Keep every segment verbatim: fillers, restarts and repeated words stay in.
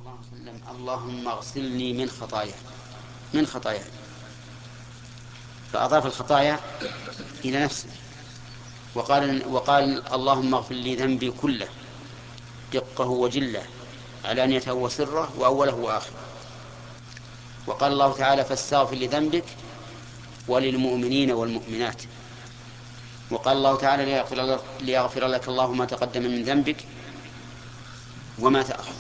الله عليه وسلم: اللهم اغسلني من خطاياي من خطاياي فأضاف الخطايا إلى نفسه، وقال وقال اللهم اغفر لي ذنبي كله دقه وجله علانيته وسره وأوله وآخره. وقال الله تعالى: فاستغفر لذنبك وللمؤمنين والمؤمنات. وقال الله تعالى: ليغفر لك, ليغفر لك الله ما تقدم من ذنبك وما تأخر.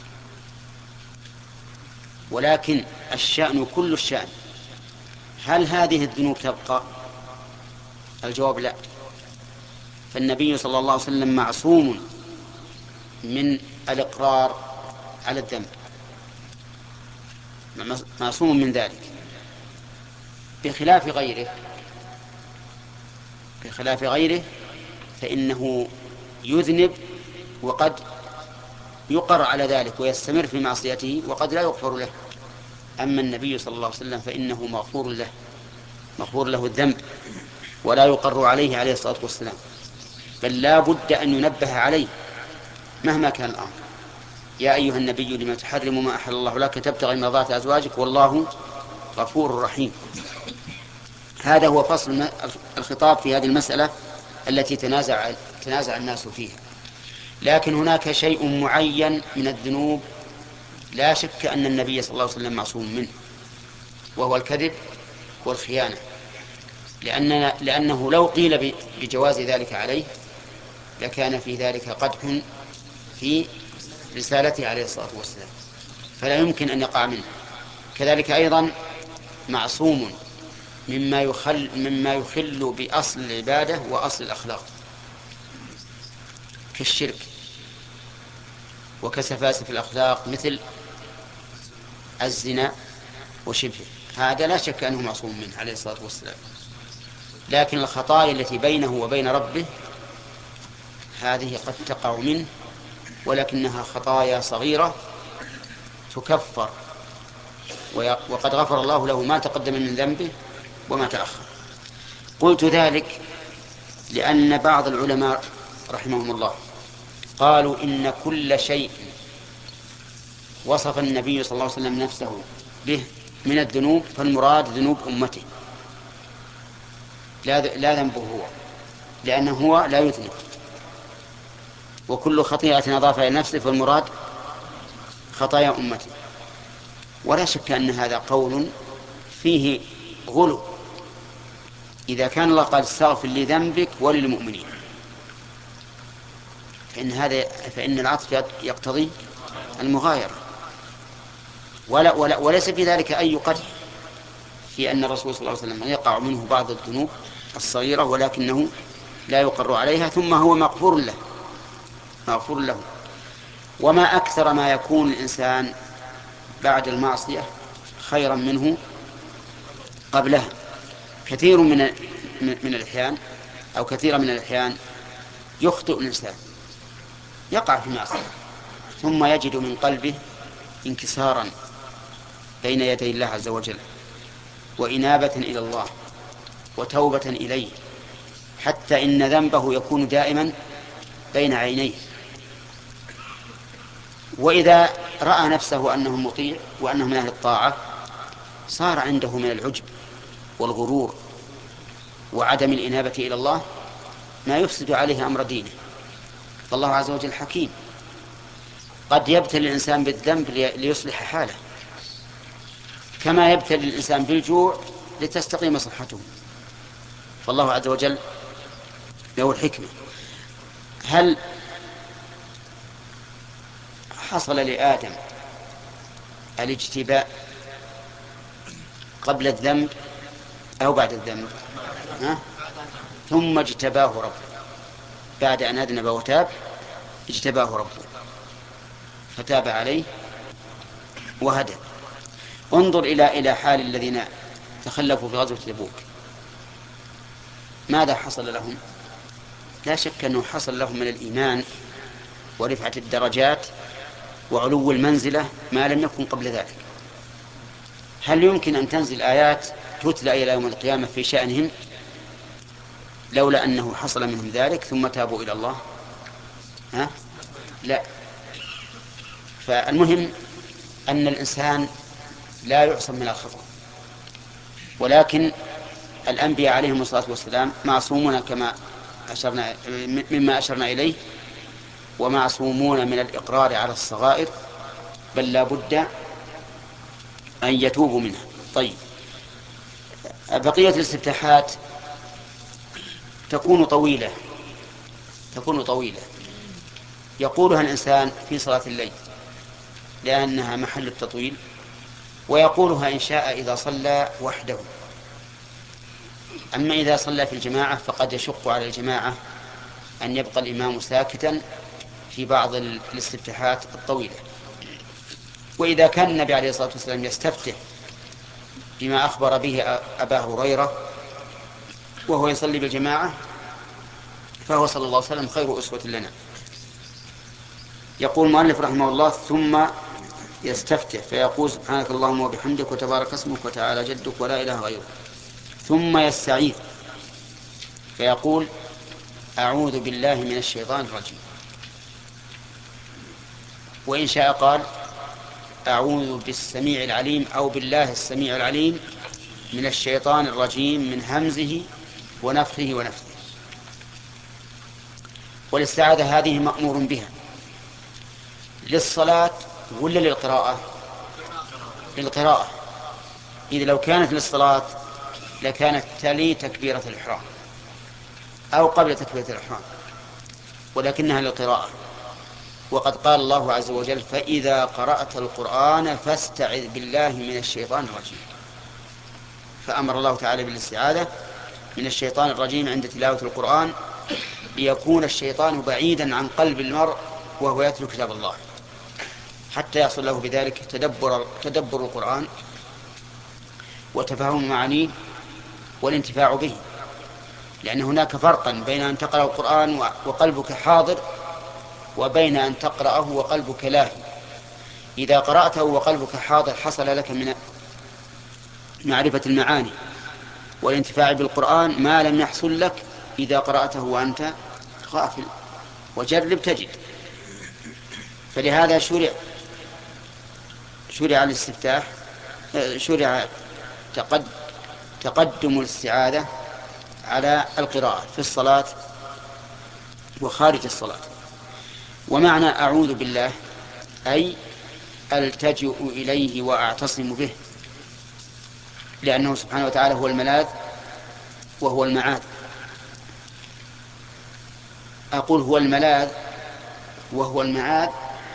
ولكن الشأن كل الشأن، هل هذه الذنوب تبقى؟ الجواب لا. فالنبي صلى الله عليه وسلم معصوم من الإقرار على الذنب، معصوم من ذلك، بخلاف غيره بخلاف غيره فإنه يذنب وقد يقر على ذلك ويستمر في معصيته وقد لا يغفر له. أما النبي صلى الله عليه وسلم فإنه مغفور له مغفور له الذنب ولا يقر عليه عليه الصلاة والسلام، بل لا بد أن ينبه عليه مهما كان الأمر. يا أيها النبي لما تحرم ما أحل الله لك تبتغي مرضات أزواجك والله غفور رحيم. هذا هو فصل الخطاب في هذه المسألة التي تنازع تنازع الناس فيها. لكن هناك شيء معين من الذنوب لا شك أن النبي صلى الله عليه وسلم معصوم منه، وهو الكذب والخيانة، لأننا لأنه لو قيل بجواز ذلك عليه لكان في ذلك قدح في رسالته عليه الصلاة والسلام، فلا يمكن أن يقع منه. كذلك أيضا معصوم مما يخل, مما يخل بأصل العبادة وأصل الأخلاق كالشرك وكسفاسف الأخلاق مثل الزنا وشبهه، هذا لا شك أنه معصوم منه عليه الصلاة والسلام. لكن الخطايا التي بينه وبين ربه هذه قد تقع منه، ولكنها خطايا صغيرة تكفر، وقد غفر الله له ما تقدم من ذنبه وما تأخر. قلت ذلك لأن بعض العلماء رحمهم الله قالوا إن كل شيء وصف النبي صلى الله عليه وسلم نفسه به من الذنوب فالمراد ذنوب أمته لا ذنبه هو، لأنه هو لا يذنب، وكل خطيئة أضافها إلى نفسه فالمراد خطايا أمته. ولا شك أن هذا قول فيه غلو إذا كان الله قال استغفر لذنبك وللمؤمنين، فإن هذا فإن العطف يقتضي المغايرة، ولا ولا وليس في ذلك أي قدح في أن الرسول صلى الله عليه وسلم يقع منه بعض الذنوب الصغيرة ولكنه لا يقر عليها، ثم هو مغفور له مغفور له. وما أكثر ما يكون الإنسان بعد المعصية خيرا منه قبلها. كثير من من الأحيان أو كثيرا من الأحيان يخطئ الإنسان يقع في معصية ثم يجد من قلبه انكسارا بين يدي الله عز وجل وإنابة إلى الله وتوبة إليه، حتى إن ذنبه يكون دائما بين عينيه. وإذا رأى نفسه أنه مطيع وأنه من أهل الطاعة صار عنده من العجب والغرور وعدم الإنابة إلى الله ما يفسد عليه أمر دينه. فالله عز وجل حكيم، قد يبتلي الإنسان بالذنب ليصلح حاله، كما يبتلي الإنسان بالجوع لتستقيم صحته. فالله عز وجل له الحكمة. هل حصل لآدم الاجتباء قبل الذنب أو بعد الذنب؟ ها؟ ثم اجتباه ربه بعد أن أذنب وتاب، اجتباه ربه فتاب عليه وهدى. انظر إلى إلى حال الذين تخلفوا في غزوة تبوك، ماذا حصل لهم؟ لا شك أنه حصل لهم من الإيمان ورفعة الدرجات وعلو المنزلة ما لم يكن قبل ذلك. هل يمكن أن تنزل آيات تتلى إلى يوم القيامة في شأنهم لولا أنه حصل منهم ذلك ثم تابوا إلى الله؟ ها؟ لا. فالمهم أن الإنسان لا يعصم من الخطأ، ولكن الأنبياء عليهم الصلاة والسلام معصومون كما أشرنا مما أشرنا إليه، ومعصومون من الإقرار على الصغائر، بل لا بد أن يتوبوا منها. طيب، بقية الاستفتاحات تكون طويلة تكون طويلة يقولها الإنسان في صلاة الليل لأنها محل التطويل، ويقولها إن شاء إذا صلى وحده. أما إذا صلى في الجماعة فقد يشق على الجماعة أن يبقى الإمام ساكتا في بعض الاستفتاحات الطويلة. وإذا كان النبي عليه الصلاة والسلام يستفتح بما أخبر به أبا هريرة وهو يصلي بالجماعة فهو صلى الله عليه وسلم خير أسوة لنا. يقول المؤلف رحمه الله: ثم يستفتح فيقول: سبحانك اللهم وبحمدك وتبارك اسمك وتعالى جدك ولا إله غيرك. ثم يستعيذ فيقول: أعوذ بالله من الشيطان الرجيم. وإن شاء قال: أعوذ بالسميع العليم أو بالله السميع العليم من الشيطان الرجيم من همزه ونفخه ونفثه. والاستعاذة هذه مأمور بها للصلاة ولا للقراءة؟ للقراءة. إذا لو كانت للصلاة لكانت تلي تكبيرة الإحرام أو قبل تكبيرة الإحرام، ولكنها للقراءة. وقد قال الله عز وجل: فإذا قرأت القرآن فاستعذ بالله من الشيطان الرجيم. فأمر الله تعالى بالاستعاذة من الشيطان الرجيم عند تلاوة القرآن ليكون الشيطان بعيدا عن قلب المرء وهو يتلو كتاب الله، حتى يحصل له بذلك تدبر, تدبر القرآن وتفهم معانيه والانتفاع به. لأن هناك فرقا بين أن تقرأ القرآن وقلبك حاضر وبين أن تقرأه وقلبك لاهي. إذا قرأته وقلبك حاضر حصل لك من معرفة المعاني والانتفاع بالقرآن ما لم يحصل لك إذا قرأته وأنت غافل. وجرب تجد. فلهذا شرع شرع الاستفتاح شرع تقد تقدم الاستعاذة على القراءة في الصلاة وخارج الصلاة. ومعنى أعوذ بالله أي ألتجئ إليه وأعتصم به، لأنه سبحانه وتعالى هو الملاذ وهو المعاذ. أقول هو الملاذ وهو المعاذ،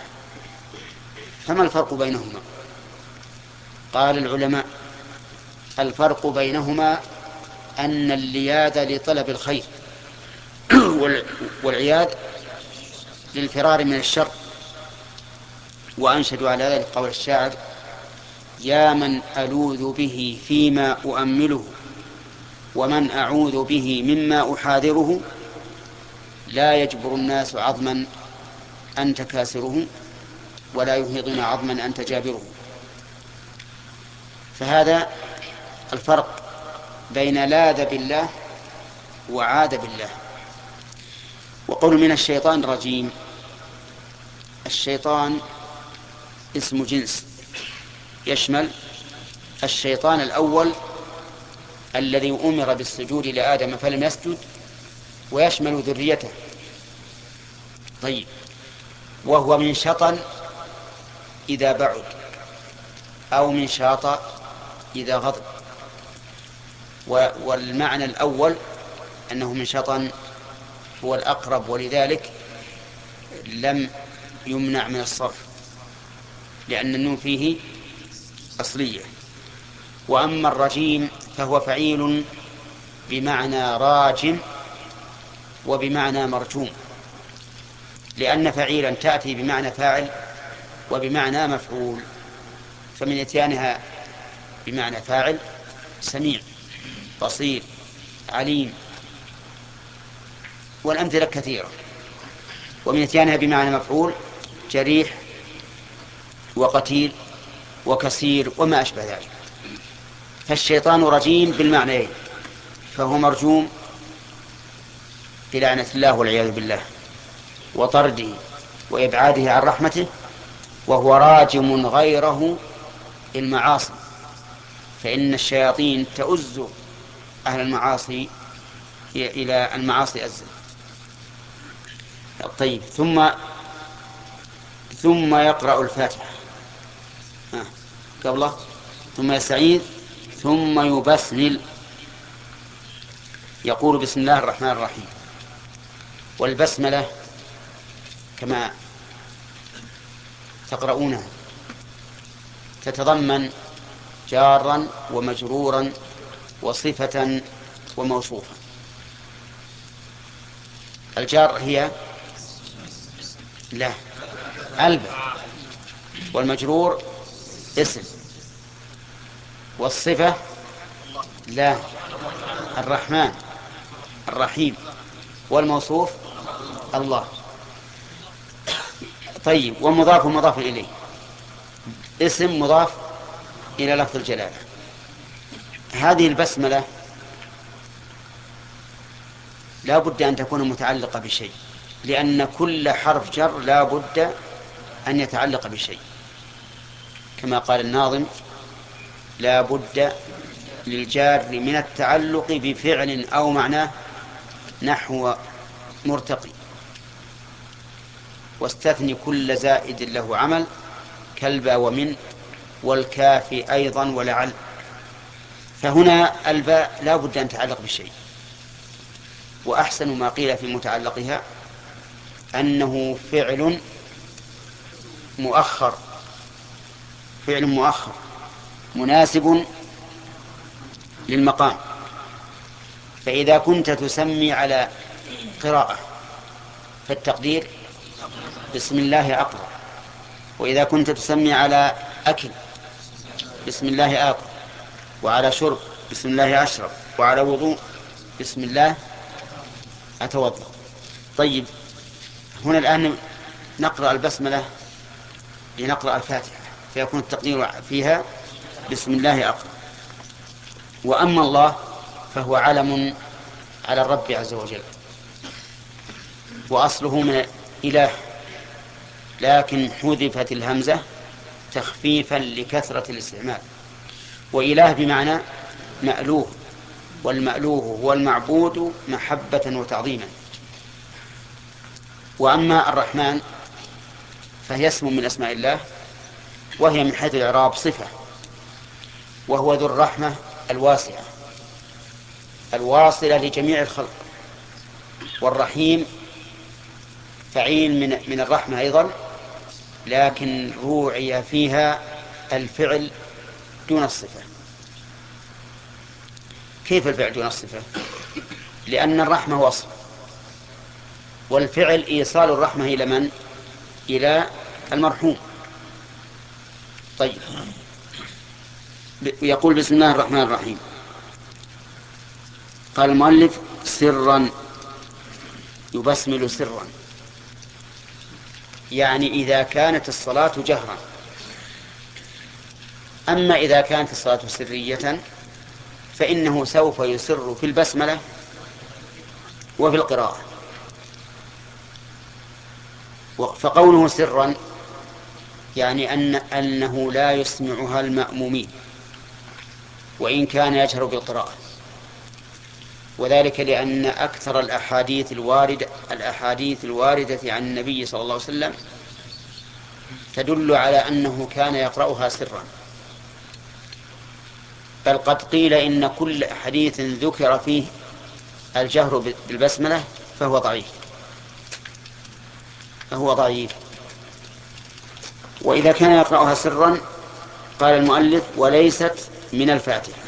فما الفرق بينهما؟ قال العلماء: الفرق بينهما أن اللياذ لطلب الخير والعياذ للفرار من الشر. وأنشد على ذلك قول الشاعر: يا من ألوذ به فيما أؤمله ومن أعوذ به مما أحاذره، لا يجبر الناس عظما أنت كاسره ولا يهيضون عظما أنت جابره. فهذا الفرق بين لاذ بالله وعاذ بالله. وقول من الشيطان الرجيم، الشيطان اسم جنس يشمل الشيطان الأول الذي أمر بالسجود لآدم فلم يسجد، ويشمل ذريته. طيب، وهو من شطن إذا بعد أو من شاط إذا غضب. والمعنى الأول أنه من شطن هو الأقرب، ولذلك لم يمنع من الصرف لأن النون فيه أصلية. وأما الرجيم فهو فعيل بمعنى راجم وبمعنى مرجوم، لأن فعيلا تأتي بمعنى فاعل وبمعنى مفعول، فمن إتيانها بمعنى فاعل سميع بصير عليم، والأمثلة كثيرة. ومن إتيانها بمعنى مفعول جريح وقتيل وكثير وما أشبه ذلك. فالشيطان رجيم بالمعنيين، فهو مرجوم بلعنة الله والعياذ بالله وطرده وإبعاده عن رحمته، وهو راجم غيره المعاصي، فإن الشياطين تؤز أهل المعاصي إلى المعاصي أزل. طيب، ثم ثم يقرأ الفاتحة آه. قبله ثم يستعيذ ثم يبسمل، يقول بسم الله الرحمن الرحيم. والبسملة كما تقرؤونها تتضمن جارا ومجرورا وصفة وموصوفا. الجار هي لا الباء، والمجرور اسم، والصفة لا الرحمن الرحيم، والموصوف الله. طيب، والمضاف مضاف إليه، اسم مضاف إلى لفظ الجلالة. هذه البسملة لا بد أن تكون متعلقة بشيء، لأن كل حرف جر لا بد أن يتعلق بشيء، كما قال الناظم: لا بد للجار من التعلق بفعل أو معناه نحو مرتقي، واستثني كل زائد له عمل كالباء ومن والكاف أيضا ولعل. فهنا الباء لا بد أن تتعلق بشيء، وأحسن ما قيل في متعلقها أنه فعل مؤخر، فعل مؤخر مناسب للمقام. فإذا كنت تسمي على قراءة فالتقدير بسم الله أقرأ، وإذا كنت تسمي على أكل بسم الله آكل، وعلى شرب بسم الله أشرب، وعلى وضوء بسم الله أتوضأ. طيب، هنا الآن نقرأ البسملة لنقرأ الفاتحة، فيكون التقدير فيها بسم الله أقرأ. وأما الله فهو علم على الرب عز وجل، وأصله من إله، لكن حذفت الهمزة تخفيفا لكثرة الاستعمال. وإله بمعنى مألوه، والمألوه هو المعبود محبة وتعظيما. وأما الرحمن فهي اسم من أسماء الله، وهي من حيث الإعراب صفة، وهو ذو الرحمة الواسعة الواصلة لجميع الخلق. والرحيم فعيل من من الرحمة أيضا، لكن روعي فيها الفعل دون الصفة. كيف الفعل دون الصفة؟ لأن الرحمة وصف، والفعل إيصال الرحمة إلى من؟ إلى المرحوم. طيب، يقول بسم الله الرحمن الرحيم. قال المؤلف سرا، يبسمل سرا، يعني إذا كانت الصلاة جهرا. أما إذا كانت الصلاة سرية فإنه سوف يسر في البسملة وفي القراءة. فقوله سرا يعني أن أنه لا يسمعها المأمومين وإن كان يجهر بالقراءة، وذلك لأن أكثر الأحاديث الواردة الأحاديث الواردة عن النبي صلى الله عليه وسلم تدل على أنه كان يقرأها سرا، بل قد قيل إن كل حديث ذكر فيه الجهر بالبسملة فهو ضعيف فهو ضعيف وإذا كان يقرأها سرا قال المؤلف وليست من الفاتحة.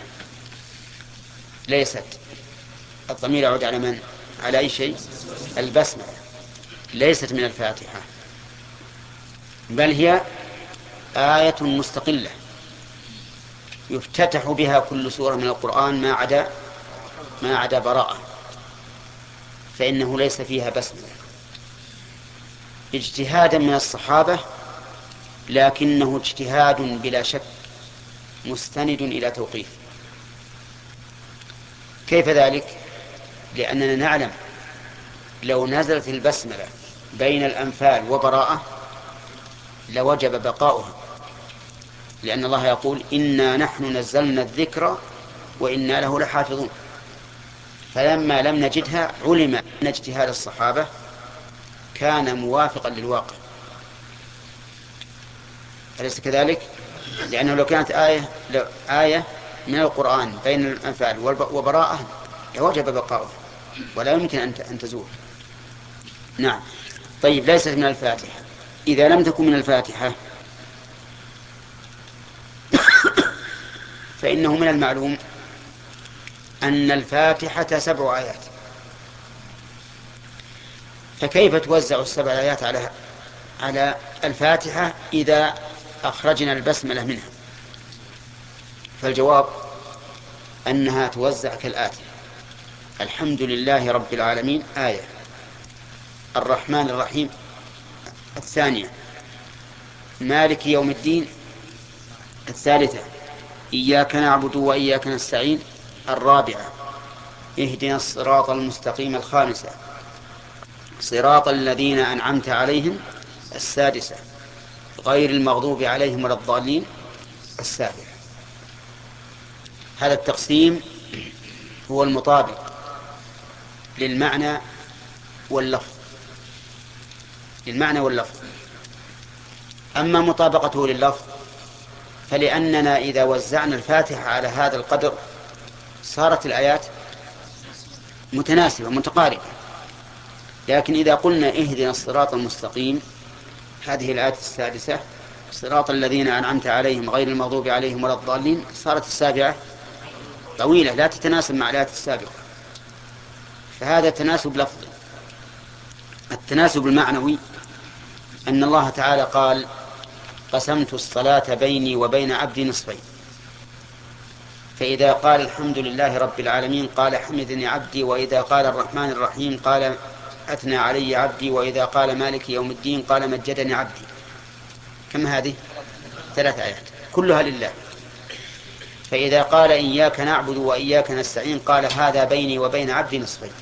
ليست، الضمير يعود على من؟ على أي شيء؟ البسملة. ليست من الفاتحة، بل هي آية مستقلة يفتتح بها كل سورة من القرآن ما عدا ما عدا براءة، فإنه ليس فيها بسملة اجتهادا من الصحابة، لكنه اجتهاد بلا شك مستند إلى توقيف. كيف ذلك؟ لأننا نعلم لو نزلت البسملة بين الأنفال وبراءة لوجب بقاؤها، لأن الله يقول إنا نحن نزلنا الذكر وإنا له لحافظون. فلما لم نجدها علم أن اجتهاد الصحابة كان موافقا للواقع، أليس كذلك؟ لأنه لو كانت آية, لو آية من القرآن بين الأنفال وبراءة لوجب بقاؤها ولا يمكن أن تزول. نعم. طيب، ليست من الفاتحة. إذا لم تكن من الفاتحة فإنه من المعلوم أن الفاتحة سبع آيات، فكيف توزع السبع آيات على على الفاتحة إذا أخرجنا البسملة منها؟ فالجواب أنها توزع كالآتي: الحمد لله رب العالمين آية، الرحمن الرحيم الثانية، مالك يوم الدين الثالثة، إياك نعبد وإياك نستعين الرابعة، اهدنا الصراط المستقيم الخامسة، صراط الذين أنعمت عليهم السادسة، غير المغضوب عليهم ولا الضالين السابعة. هذا التقسيم هو المطابق للمعنى واللفظ للمعنى واللفظ أما مطابقته لللفظ فلأننا إذا وزعنا الفاتحة على هذا القدر صارت الآيات متناسبة متقاربة، لكن إذا قلنا اهدنا الصراط المستقيم، هذه الآية السادسة، صراط الذين أنعمت عليهم غير المغضوب عليهم ولا الضالين، صارت السابعة طويلة لا تتناسب مع الآية السابقة، فهذا تناسب لفظي. التناسب المعنوي أن الله تعالى قال قسمت الصلاة بيني وبين عبدي نصفين، فإذا قال الحمد لله رب العالمين قال حمدني عبدي، وإذا قال الرحمن الرحيم قال أثنى علي عبدي، وإذا قال مالك يوم الدين قال مجدني عبدي. كم هذه؟ ثلاث آيات كلها لله. فإذا قال إياك نعبد وإياك نستعين قال هذا بيني وبين عبدي نصفين،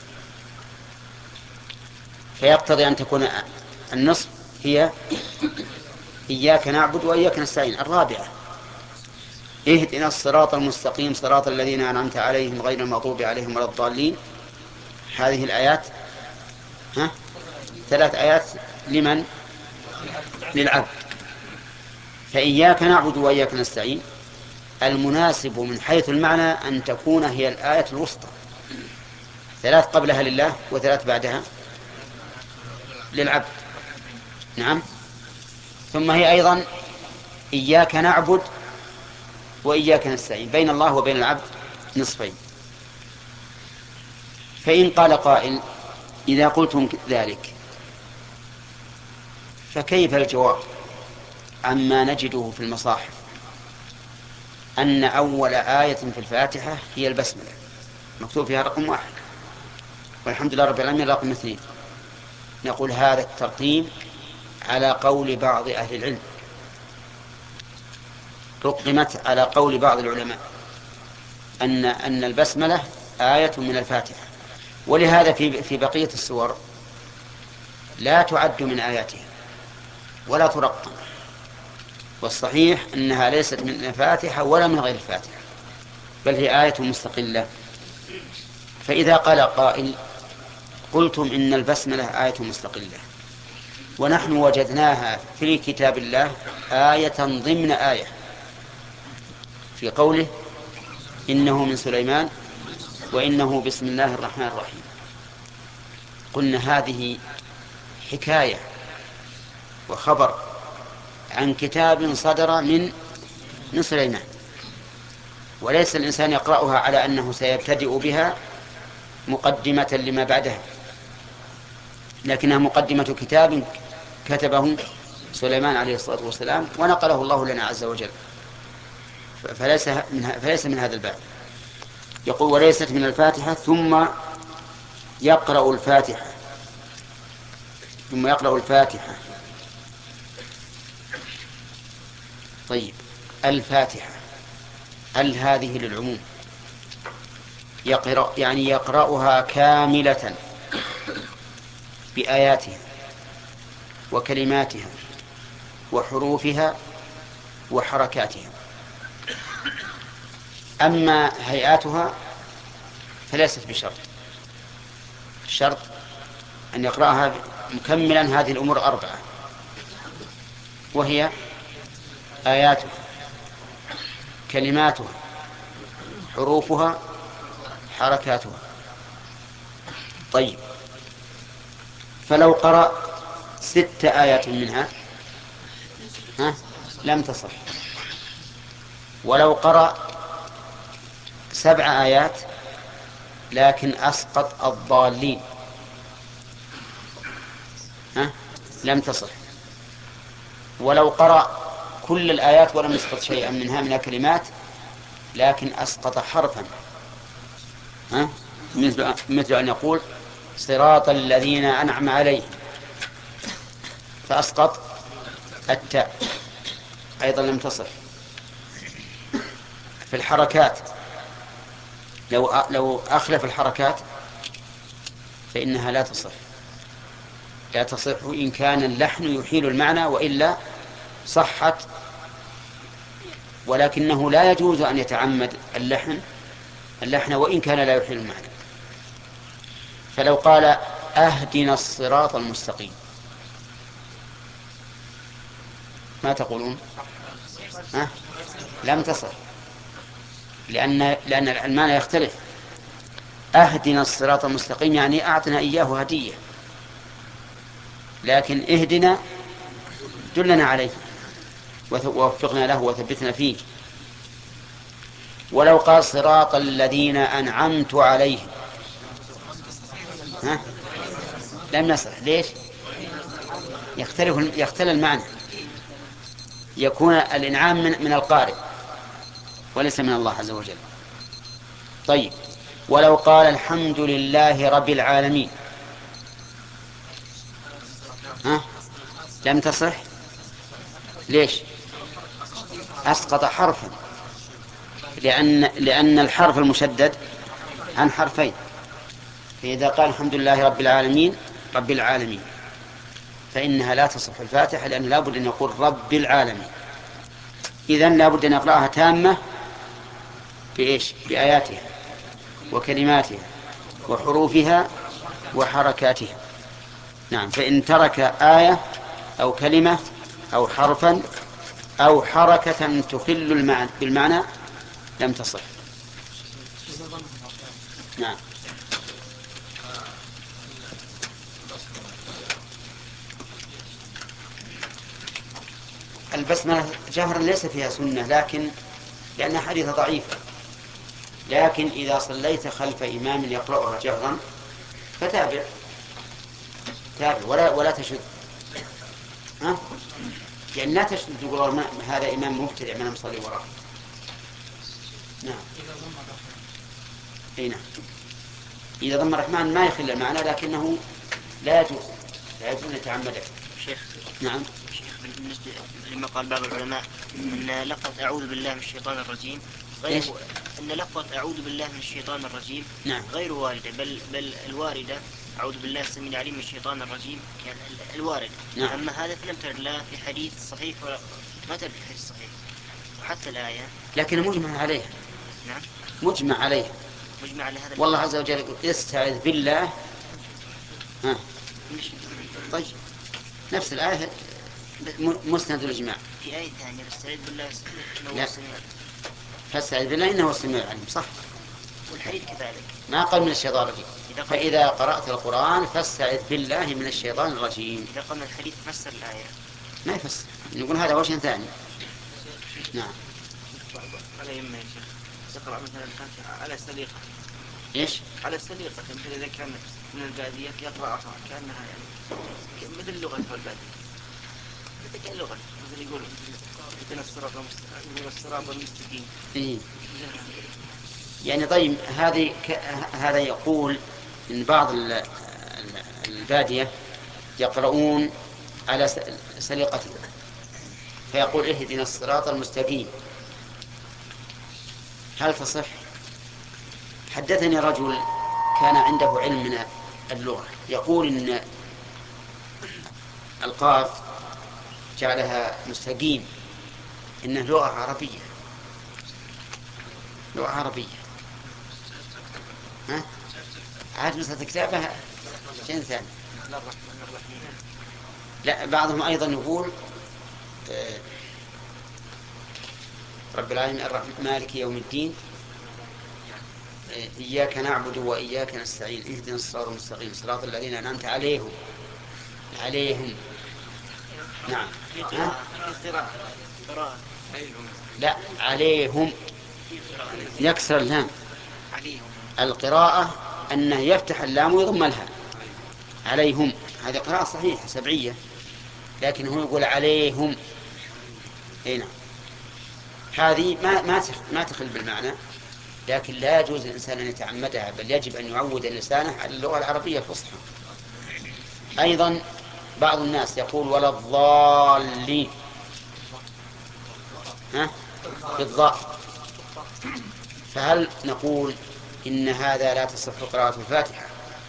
فيقتضي أن تكون النصف هي إياك نعبد وإياك نستعين الرابعة، اهدنا الصراط المستقيم صراط الذين أنعمت عليهم غير المغضوب عليهم ولا الضالين. هذه الآيات ها؟ ثلاث آيات لمن؟ للعبد. فإياك نعبد وإياك نستعين المناسب من حيث المعنى أن تكون هي الآية الوسطى، ثلاث قبلها لله وثلاث بعدها للعبد. نعم. ثم هي أيضا إياك نعبد وإياك نستعين، بين الله وبين العبد نصفين. فإن قال قائل إذا قلتم ذلك فكيف الجواب عما نجده في المصاحف أن أول آية في الفاتحة هي البسملة مكتوب فيها رقم واحد والحمد لله رب العالمين رقم اثنين؟ نقول هذا الترتيب على قول بعض أهل العلم، رقمت على قول بعض العلماء أن أن البسملة آية من الفاتحة، ولهذا في في بقية السور لا تعد من آياتها ولا ترقم، والصحيح أنها ليست من الفاتحة ولا من غير الفاتحة، بل هي آية مستقلة. فإذا قال قائل قلتم إن البسملة آية مستقلة ونحن وجدناها في كتاب الله آية ضمن آية في قوله إنه من سليمان وإنه بسم الله الرحمن الرحيم، قلنا هذه حكاية وخبر عن كتاب صدر من من سليمان، وليس الإنسان يقرأها على أنه سيبتدئ بها مقدمة لما بعدها، لكنها مقدمة كتاب كتبه سليمان عليه الصلاة والسلام ونقله الله لنا عز وجل، فليس من, فليس من هذا الباب. يقول وليست من الفاتحة ثم يقرأ الفاتحة ثم يقرأ الفاتحة طيب، الفاتحة هل هذه للعموم؟ يقرأ يعني يقرأها كاملة بآياتها وكلماتها وحروفها وحركاتها. أما هيئاتها فليست بشرط، الشرط أن يقرأها مكملا هذه الأمور أربعة، وهي آياتها، كلماتها، حروفها، حركاتها. طيب، فلو قرأ ست آيات منها ها لم تصح، ولو قرأ سبع آيات لكن أسقط الضالين ها لم تصح، ولو قرأ كل الآيات ولم يسقط شيئا منها من الكلمات لكن أسقط حرفا ها مثل مثل أن يقول صراط الذين أنعم عليهم فأسقط التاء أيضا لم تصح. في الحركات لو لو أخلف الحركات فإنها لا تصح، لا تصح إن كان اللحن يحيل المعنى، وإلا صحت، ولكنه لا يجوز أن يتعمد اللحن اللحن وإن كان لا يحيل المعنى. فلو قال أهدنا الصراط المستقيم ما تقولون؟ أه؟ لم تصح، لأن لأن المعنى يختلف. أهدنا الصراط المستقيم يعني أعطنا إياه هدية، لكن اهدنا دلنا عليه ووفقنا له وثبتنا فيه. ولو قال صراط الذين أنعمت عليهم ها؟ لم يصح. ليش؟ يختلف يختلف المعنى، يكون الإنعام من, من القارئ وليس من الله عز وجل. طيب، ولو قال الحمد لله رب العالمين ها؟ لم تصح. ليش؟ أسقط حرفا، لأن لأن الحرف المشدد عن حرفين، فإذا قال الحمد لله رب العالمين رب العالمين فإنها لا تصح الفاتحة، لأن لا بد أن يقول رب العالمين. إذن لا بد أن يقرأها تامة بإيش؟ بآياتها وكلماتها وحروفها وحركاتها. نعم، فإن ترك آية أو كلمة أو حرفا أو حركة تخل المعنى بالمعنى لم تصح. نعم. البسملة جهرا ليس فيها سنة، لكن لأنها حديثة ضعيفة، لكن إذا صليت خلف إمام يقرأها جهرا فتابع تابع ولا ولا تشد ها؟ يعني لا تشد تقول هذا إمام مبتدع من مصلي وراه. نعم. أي نعم. إذا ضم الرحمن ما يخل المعنى، لكنه لا يجوز لا يجوز يتعمد. شيخ. نعم. شيخ، بالنسبة لما قال بعض العلماء أن لفظ أعوذ بالله من الشيطان الرجيم غير أن لفظ أعوذ بالله من الشيطان الرجيم نعم. غير واردة، بل بل الواردة أعوذ بالله السميع العليم من الشيطان الرجيم يعني الوارد. نعم. أما هذا فلم ترد لا في حديث صحيح ولا ما ترد في حديث صحيح، وحتى الآية لكن مجمع عليها. نعم. مجمع عليها. مجمع على هذا. والله عز وجل استعذ بالله ها. طيب، نفس الآية مسند الإجماع. في آية ثانية استعذ بالله إنه هو السميع. فاستعذ بالله إنه هو السميع العليم، صح. والحديث كذلك ما قال من الشيطان الرجيم. فإذا قرأت القرآن فاستعذ بالله من الشيطان الرجيم. إذا قلنا الحديث فسر الآية ما يفسر، نقول هذا وجه ثاني. نعم. على يمه يا شيخ تقرأ مثلا الفاتحة على سليقة. إيش؟ على سليقة مثل إذا كان من البادية يقرأ كأنها يعني مثل اللغة البادية، مثل اللغة مثل يقول مثل الصراط المستقيم الصراط المستقيم. إيه. يعني طيب، هذه ك... هذا يقول إن بعض البادية يقرؤون على سليقة، فيقول اهدنا الصراط المستقيم، هل تصح؟ حدثني رجل كان عنده علم من اللغة يقول إن القاف جعلها مستقيم، إنها لغة عربية، لغة عربية. ها؟ عاد نسخة كتابها شيء ثاني. لا، بعضهم أيضا يقول رب العالمين الرحمن مالك يوم الدين إياك نعبد وإياك نستعين اهدنا الصراط المستقيم صراط الذين أنعمت عليهم عليهم. نعم. ها؟ لا، عليهم يكسر اللام. القراءة أنه يفتح اللام ويضم لها عليهم، هذه قراءة صحيحة سبعية، لكن هو يقول عليهم. هنا هذه ما ما ما تخل بالمعنى، لكن لا يجوز الإنسان أن يتعمدها، بل يجب أن يعود لسانه على اللغة العربية الفصحى. أيضا بعض الناس يقول ولا الضالين، ها؟ بالضاء. فهل نقول إن هذا لا تصح قراءة الفاتحة؟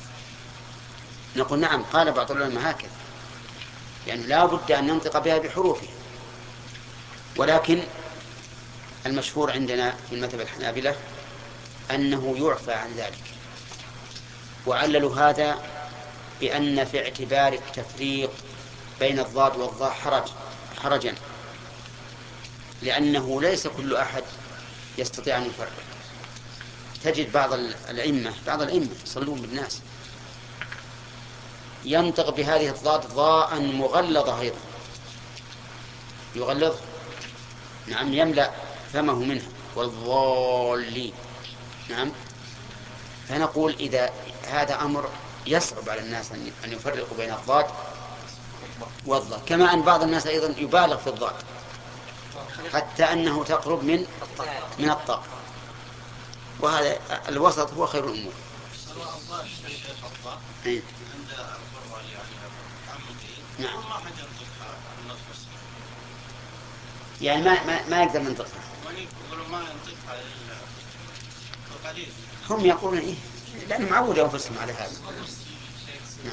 نقول نعم، قال بعض العلماء هكذا، يعني لا بد أن ننطق بها بحروفها، ولكن المشهور عندنا في المذهب الحنابلة أنه يعفى عن ذلك، وعللوا هذا بأن في اعتبار التفريق بين الضاد والضاء حرج حرجا، لأنه ليس كل أحد يستطيع أن يفرق. تجد بعض الأئمة بعض الأئمة يصلون بالناس ينطق بهذه الضاد ضاء مغلظة أيضا، يغلظ، نعم، يملأ فمه منها، والضالين، نعم. فنقول إذا هذا أمر يصعب على الناس أن يفرقوا بين الضاد والضاء، كما أن بعض الناس أيضا يبالغ في الضاد حتى أنه تقرب من من الطاء، وهذا الوسط هو خير الأمور. إيه؟ نعم، يعني ما ما, ما يقدر ينطقها. هم يقولون إيه لأنهم عودوا أنفسهم على هذا. نعم.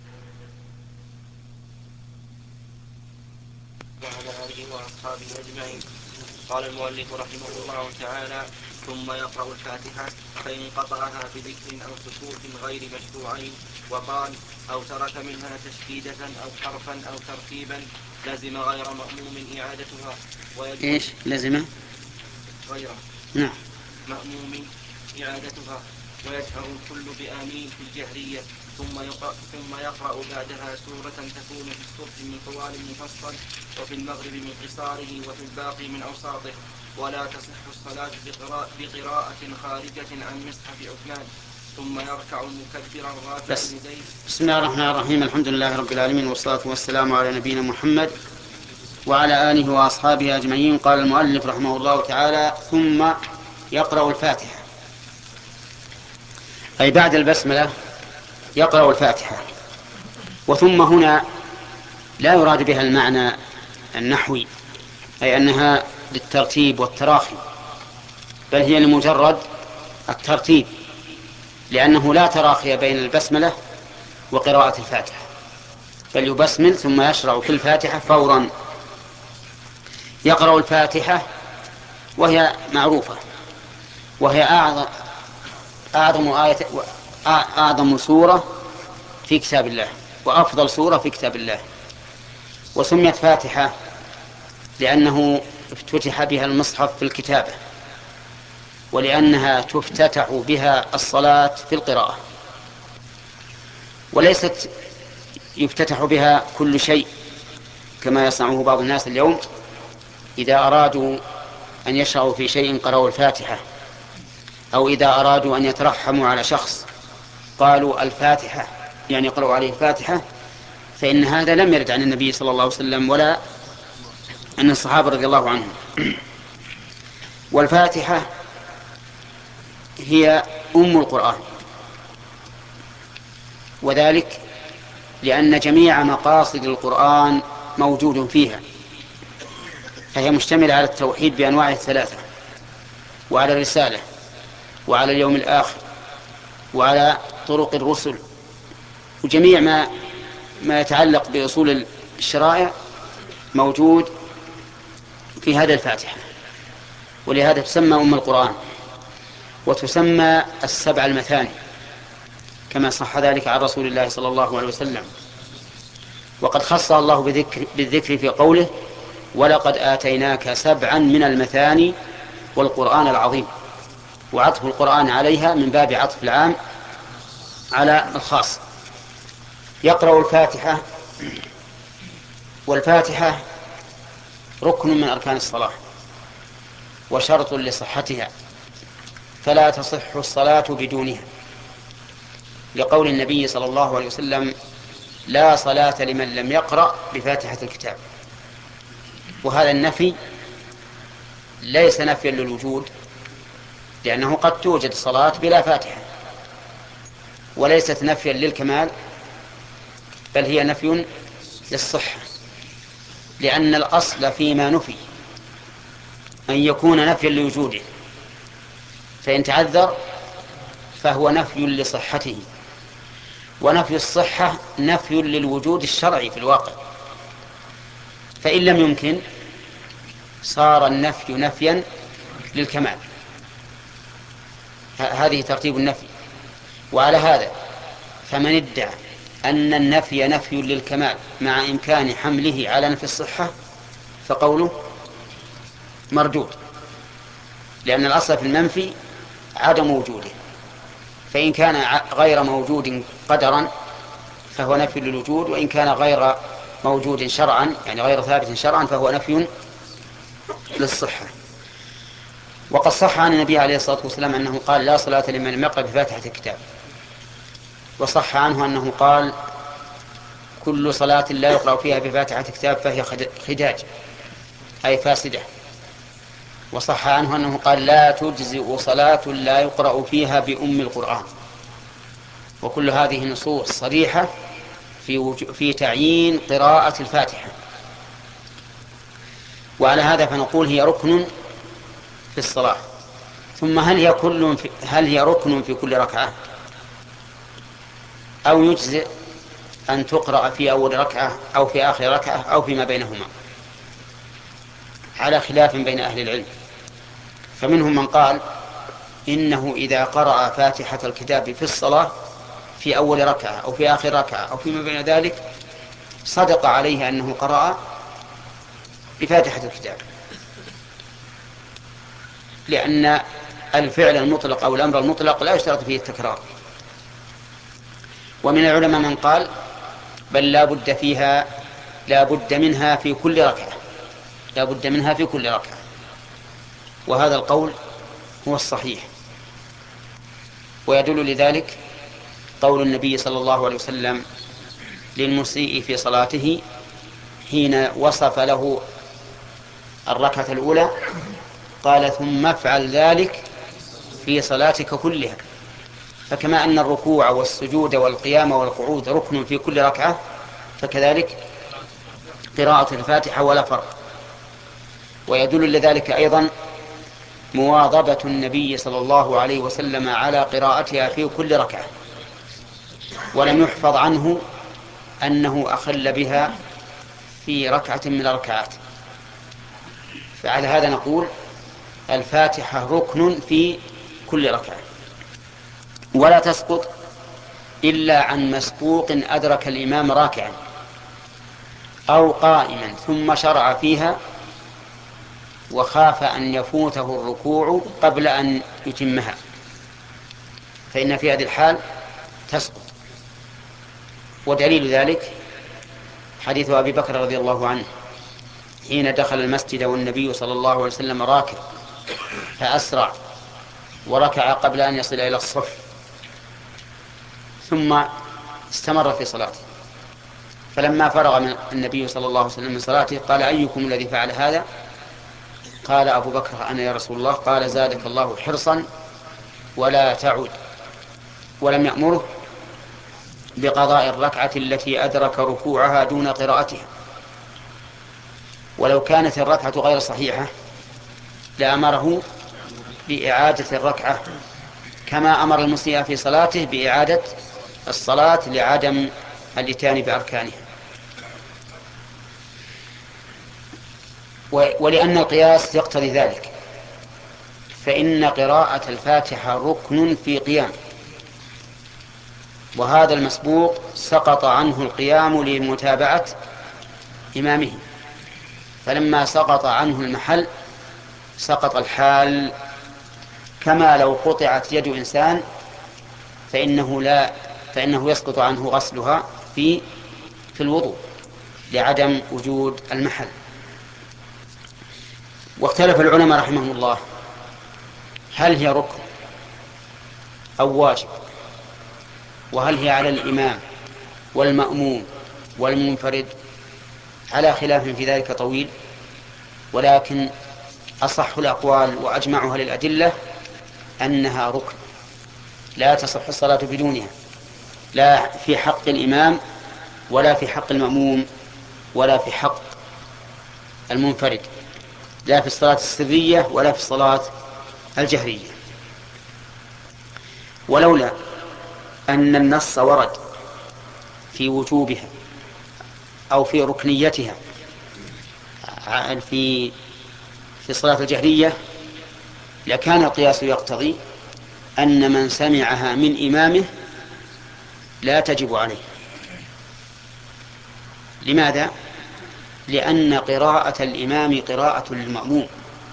وعلى آله وأصحابه أجمعين. قال المؤلف رحمه الله تعالى: ثم يقرأ الفاتحة، فإن قطعها بذكر أو سكوت غير مشروعين وقال أو ترك منها تشديدة أو حرفا أو ترتيبا لزم غير مأموم إعادتها. إيش لزم؟ غير نعم مأموم إعادتها، ويجهر الكل بآمين في الجهرية، ثم يقرأ, ثم يقرأ بعدها سورة تكون في الصبح من طوال مفصل، وفي المغرب من قصاره، وفي الباقي من أوساطه. ولا تصح الصلاة بقراءة خارجة عن مصحف عثمان. ثم يركع مكبرا رافعا يديه. بسم الله الرحمن الرحيم، الحمد لله رب العالمين، والصلاة والسلام على نبينا محمد وعلى آله وأصحابه أجمعين. قال المؤلف رحمه الله تعالى: ثم يقرأ الفاتحة، أي بعد البسملة يقرأ الفاتحة. وثم هنا لا يراد بها المعنى النحوي، أي أنها للترتيب والتراخي، بل هي لمجرد الترتيب، لأنه لا تراخي بين البسملة وقراءة الفاتحة، بل يبسمل ثم يشرع في الفاتحة فورا. يقرأ الفاتحة وهي معروفة، وهي أعظم أعظم آية أعظم سورة في كتاب الله، وأفضل سورة في كتاب الله. وسميت فاتحة لأنه افتتح بها المصحف في الكتابة، ولأنها تفتتح بها الصلاة في القراءة، وليست يفتتح بها كل شيء كما يصنعه بعض الناس اليوم. إذا أرادوا أن يشرعوا في شيء قرأوا الفاتحة، أو إذا أرادوا أن يترحموا على شخص قالوا الفاتحة، يعني يقرأوا عليه الفاتحة، فإن هذا لم يرد عن النبي صلى الله عليه وسلم ولا عن الصحابة رضي الله عنهم. والفاتحة هي أم القرآن، وذلك لأن جميع مقاصد القرآن موجود فيها، فهي مشتملة على التوحيد بأنواعه الثلاثة، وعلى الرسالة، وعلى اليوم الآخر، وعلى طرق الرسل، وجميع ما ما يتعلق بأصول الشرائع موجود في هذا الفاتحة، ولهذا تسمى أم القرآن، وتسمى السبع المثاني كما صح ذلك عن رسول الله صلى الله عليه وسلم. وقد خص الله بذكر, بالذكر في قوله ولقد آتيناك سبعا من المثاني والقرآن العظيم، وعطف القرآن عليها من باب عطف العام على الخاص. يقرأ الفاتحة، والفاتحة ركن من أركان الصلاة وشرط لصحتها، فلا تصح الصلاة بدونها، لقول النبي صلى الله عليه وسلم لا صلاة لمن لم يقرأ بفاتحة الكتاب. وهذا النفي ليس نفيا للوجود، لأنه قد توجد صلاة بلا فاتحة، وليست نفيا للكمال، بل هي نفي للصحة، لأن الأصل فيما نفي أن يكون نفيا لوجوده، فإن تعذر فهو نفي لصحته، ونفي الصحة نفي للوجود الشرعي في الواقع، فإن لم يمكن صار النفي نفيا للكمال. هذه ترتيب النفي. وعلى هذا فمن ادعى أن النفي نفي للكمال مع إمكان حمله على نفي الصحة فقوله مردود، لأن الأصل في المنفي عدم وجوده، فإن كان غير موجود قدرا فهو نفي للوجود، وإن كان غير موجود شرعا يعني غير ثابت شرعا فهو نفي للصحة. وقد صح عن النبي عليه الصلاة والسلام أنه قال لا صلاة لمن لم يقرأ بفاتحة الكتاب، وصح عنه أنه قال كل صلاة لا يقرأ فيها بفاتحة الكتاب فهي خداج أي فاسدة. وصح عنه أنه قال لا تجزئ صلاة لا يقرأ فيها بأم القرآن. وكل هذه نصوص صريحة في, في تعيين قراءة الفاتحة. وعلى هذا فنقول هي ركن في الصلاة. ثم هل هي, كل في هل هي ركن في كل ركعة، أو يجزئ أن تقرأ في أول ركعة أو في آخر ركعة أو فيما بينهما، على خلاف بين أهل العلم. فمنهم من قال إنه إذا قرأ فاتحة الكتاب في الصلاة في أول ركعة أو في آخر ركعة أو فيما بين ذلك صدق عليه أنه قرأ بفاتحة الكتاب، لأن الفعل المطلق أو الأمر المطلق لا يشترط فيه التكرار. ومن العلماء من قال بل لا بد فيها لا بد منها في كل ركعة لا بد منها في كل ركعة وهذا القول هو الصحيح. ويدل لذلك قول النبي صلى الله عليه وسلم للمسيء في صلاته حين وصف له الركعة الأولى قال ثم افعل ذلك في صلاتك كلها. فكما أن الركوع والسجود والقيام والقعود ركن في كل ركعة فكذلك قراءة الفاتحة ولا فرق. ويدل لذلك أيضا مواظبة النبي صلى الله عليه وسلم على قراءتها في كل ركعة، ولم يحفظ عنه أنه أخل بها في ركعة من الركعات. فعلى هذا نقول الفاتحة ركن في كل ركعة، ولا تسقط إلا عن مسبوق أدرك الإمام راكعا أو قائما ثم شرع فيها وخاف أن يفوته الركوع قبل أن يتمها، فإن في هذه الحال تسقط. ودليل ذلك حديث أبي بكر رضي الله عنه حين دخل المسجد والنبي صلى الله عليه وسلم راكع فأسرع وركع قبل أن يصل إلى الصف ثم استمر في صلاته، فلما فرغ من النبي صلى الله عليه وسلم من صلاته قال أيكم الذي فعل هذا؟ قال أبو بكر أنا يا رسول الله. قال زادك الله حرصا ولا تعد، ولم يأمره بقضاء الركعة التي أدرك ركوعها دون قراءتها. ولو كانت الركعة غير صحيحة لأمره بإعادة الركعة كما أمر المسيء في صلاته بإعادة الصلاة لعدم الإتيان بأركانها. ولأن القياس يقتضي ذلك، فإن قراءة الفاتحة ركن في قيام، وهذا المسبوق سقط عنه القيام لمتابعة إمامه، فلما سقط عنه المحل سقط الحال، كما لو قطعت يد إنسان فإنه لا فإنه يسقط عنه غسلها في في الوضوء لعدم وجود المحل. واختلف العلماء رحمهم الله هل هي ركن أو واجب، وهل هي على الإمام والمأموم والمنفرد، على خلاف في ذلك طويل، ولكن أصح الأقوال وأجمعها للأدلة أنها ركن لا تصح الصلاة بدونها، لا في حق الإمام ولا في حق المأموم ولا في حق المنفرد، لا في الصلاة السرية ولا في الصلاة الجهرية. ولولا أن النص ورد في وجوبها أو في ركنيتها في في الصلاة الجهرية لكان القياس يقتضي أن من سمعها من إمامه لا تجب عليه. لماذا؟ لأن قراءة الإمام قراءة للمأموم،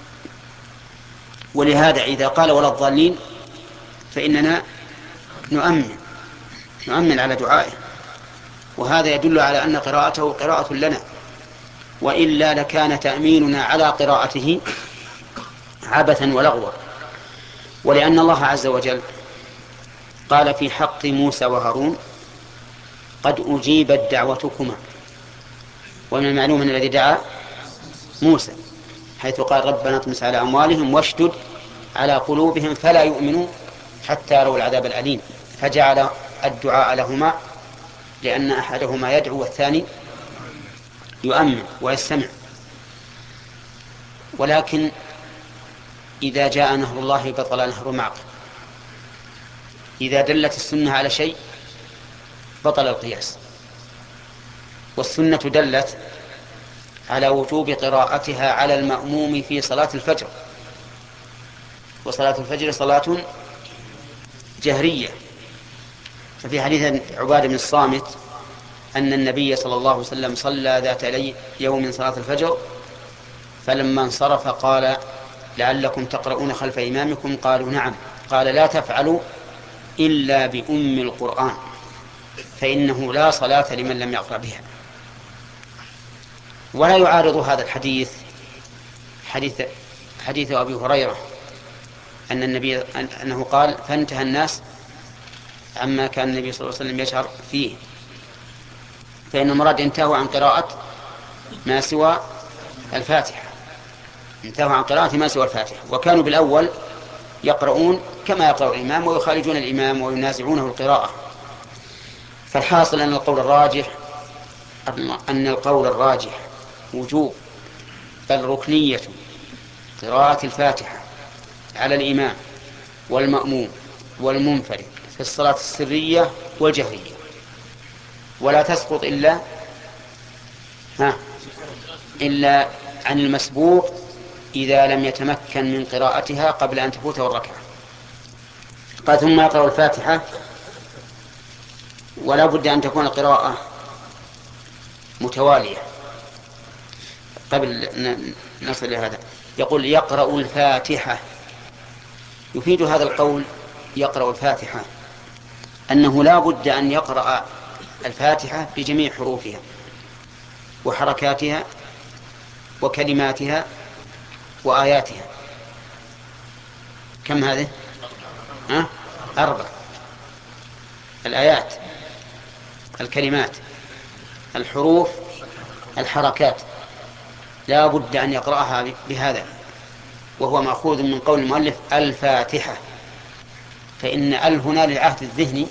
ولهذا إذا قال ولا الضالين فإننا نؤمن نؤمن على دعائه، وهذا يدل على أن قراءته قراءة لنا، وإلا لكان تأميننا على قراءته عبثا ولغوا. ولأن الله عز وجل قال في حق موسى وهارون قد أجيبت دعوتكما، ومن المعلوم أن الذي دعا موسى، حيث قال ربنا اطمس على أموالهم واشدد على قلوبهم فلا يؤمنوا حتى يروا العذاب الأليم، فجعل الدعاء لهما لأن أحدهما يدعو والثاني يؤمن ويستمع. ولكن إذا جاء نهر الله بطل نهر معقل، إذا دلت السنة على شيء بطل القياس. والسنة دلت على وجوب قراءتها على المأموم في صلاة الفجر، وصلاة الفجر صلاة جهرية. ففي حديث عبادة بن الصامت أن النبي صلى الله عليه وسلم صلى ذات يوم صلاة الفجر، فلما انصرف قال لعلكم تقرؤون خلف إمامكم؟ قالوا نعم. قال لا تفعلوا إلا بأم القرآن، فإنه لا صلاة لمن لم يقرأ بها. ولا يعارض هذا الحديث حديث حديث أبي هريرة أن النبي أنه قال فانتهى الناس عما كان النبي صلى الله عليه وسلم يشعر فيه، فإن المراد انتهوا عن قراءة ما سوى الفاتحة، انتهوا عن قراءة ما سوى الفاتحة، وكانوا بالأول يقرؤون كما يقرأ الإمام ويخالجون الإمام وينازعونه القراءة. فالحاصل أن القول الراجح أن القول الراجح وجوب بل ركنية قراءة الفاتحة على الإمام والمأموم والمنفرد في الصلاة السرية والجهرية، ولا تسقط إلا ها إلا عن المسبوق إذا لم يتمكن من قراءتها قبل أن تفوته الركعة. قال ثم يقرأ الفاتحة، ولا بد أن تكون القراءة متوالية. قبل نصل إلى هذا يقول يقرأ الفاتحة، يفيد هذا القول يقرأ الفاتحة أنه لا بد أن يقرأ الفاتحة بجميع حروفها وحركاتها وكلماتها وآياتها. كم هذه؟ أه؟ أربع: الآيات، الكلمات، الحروف، الحركات، لا بد أن يقرأها بهذا، وهو مأخوذ من قول المؤلف الفاتحة، فإن ال هنا للعهد الذهني،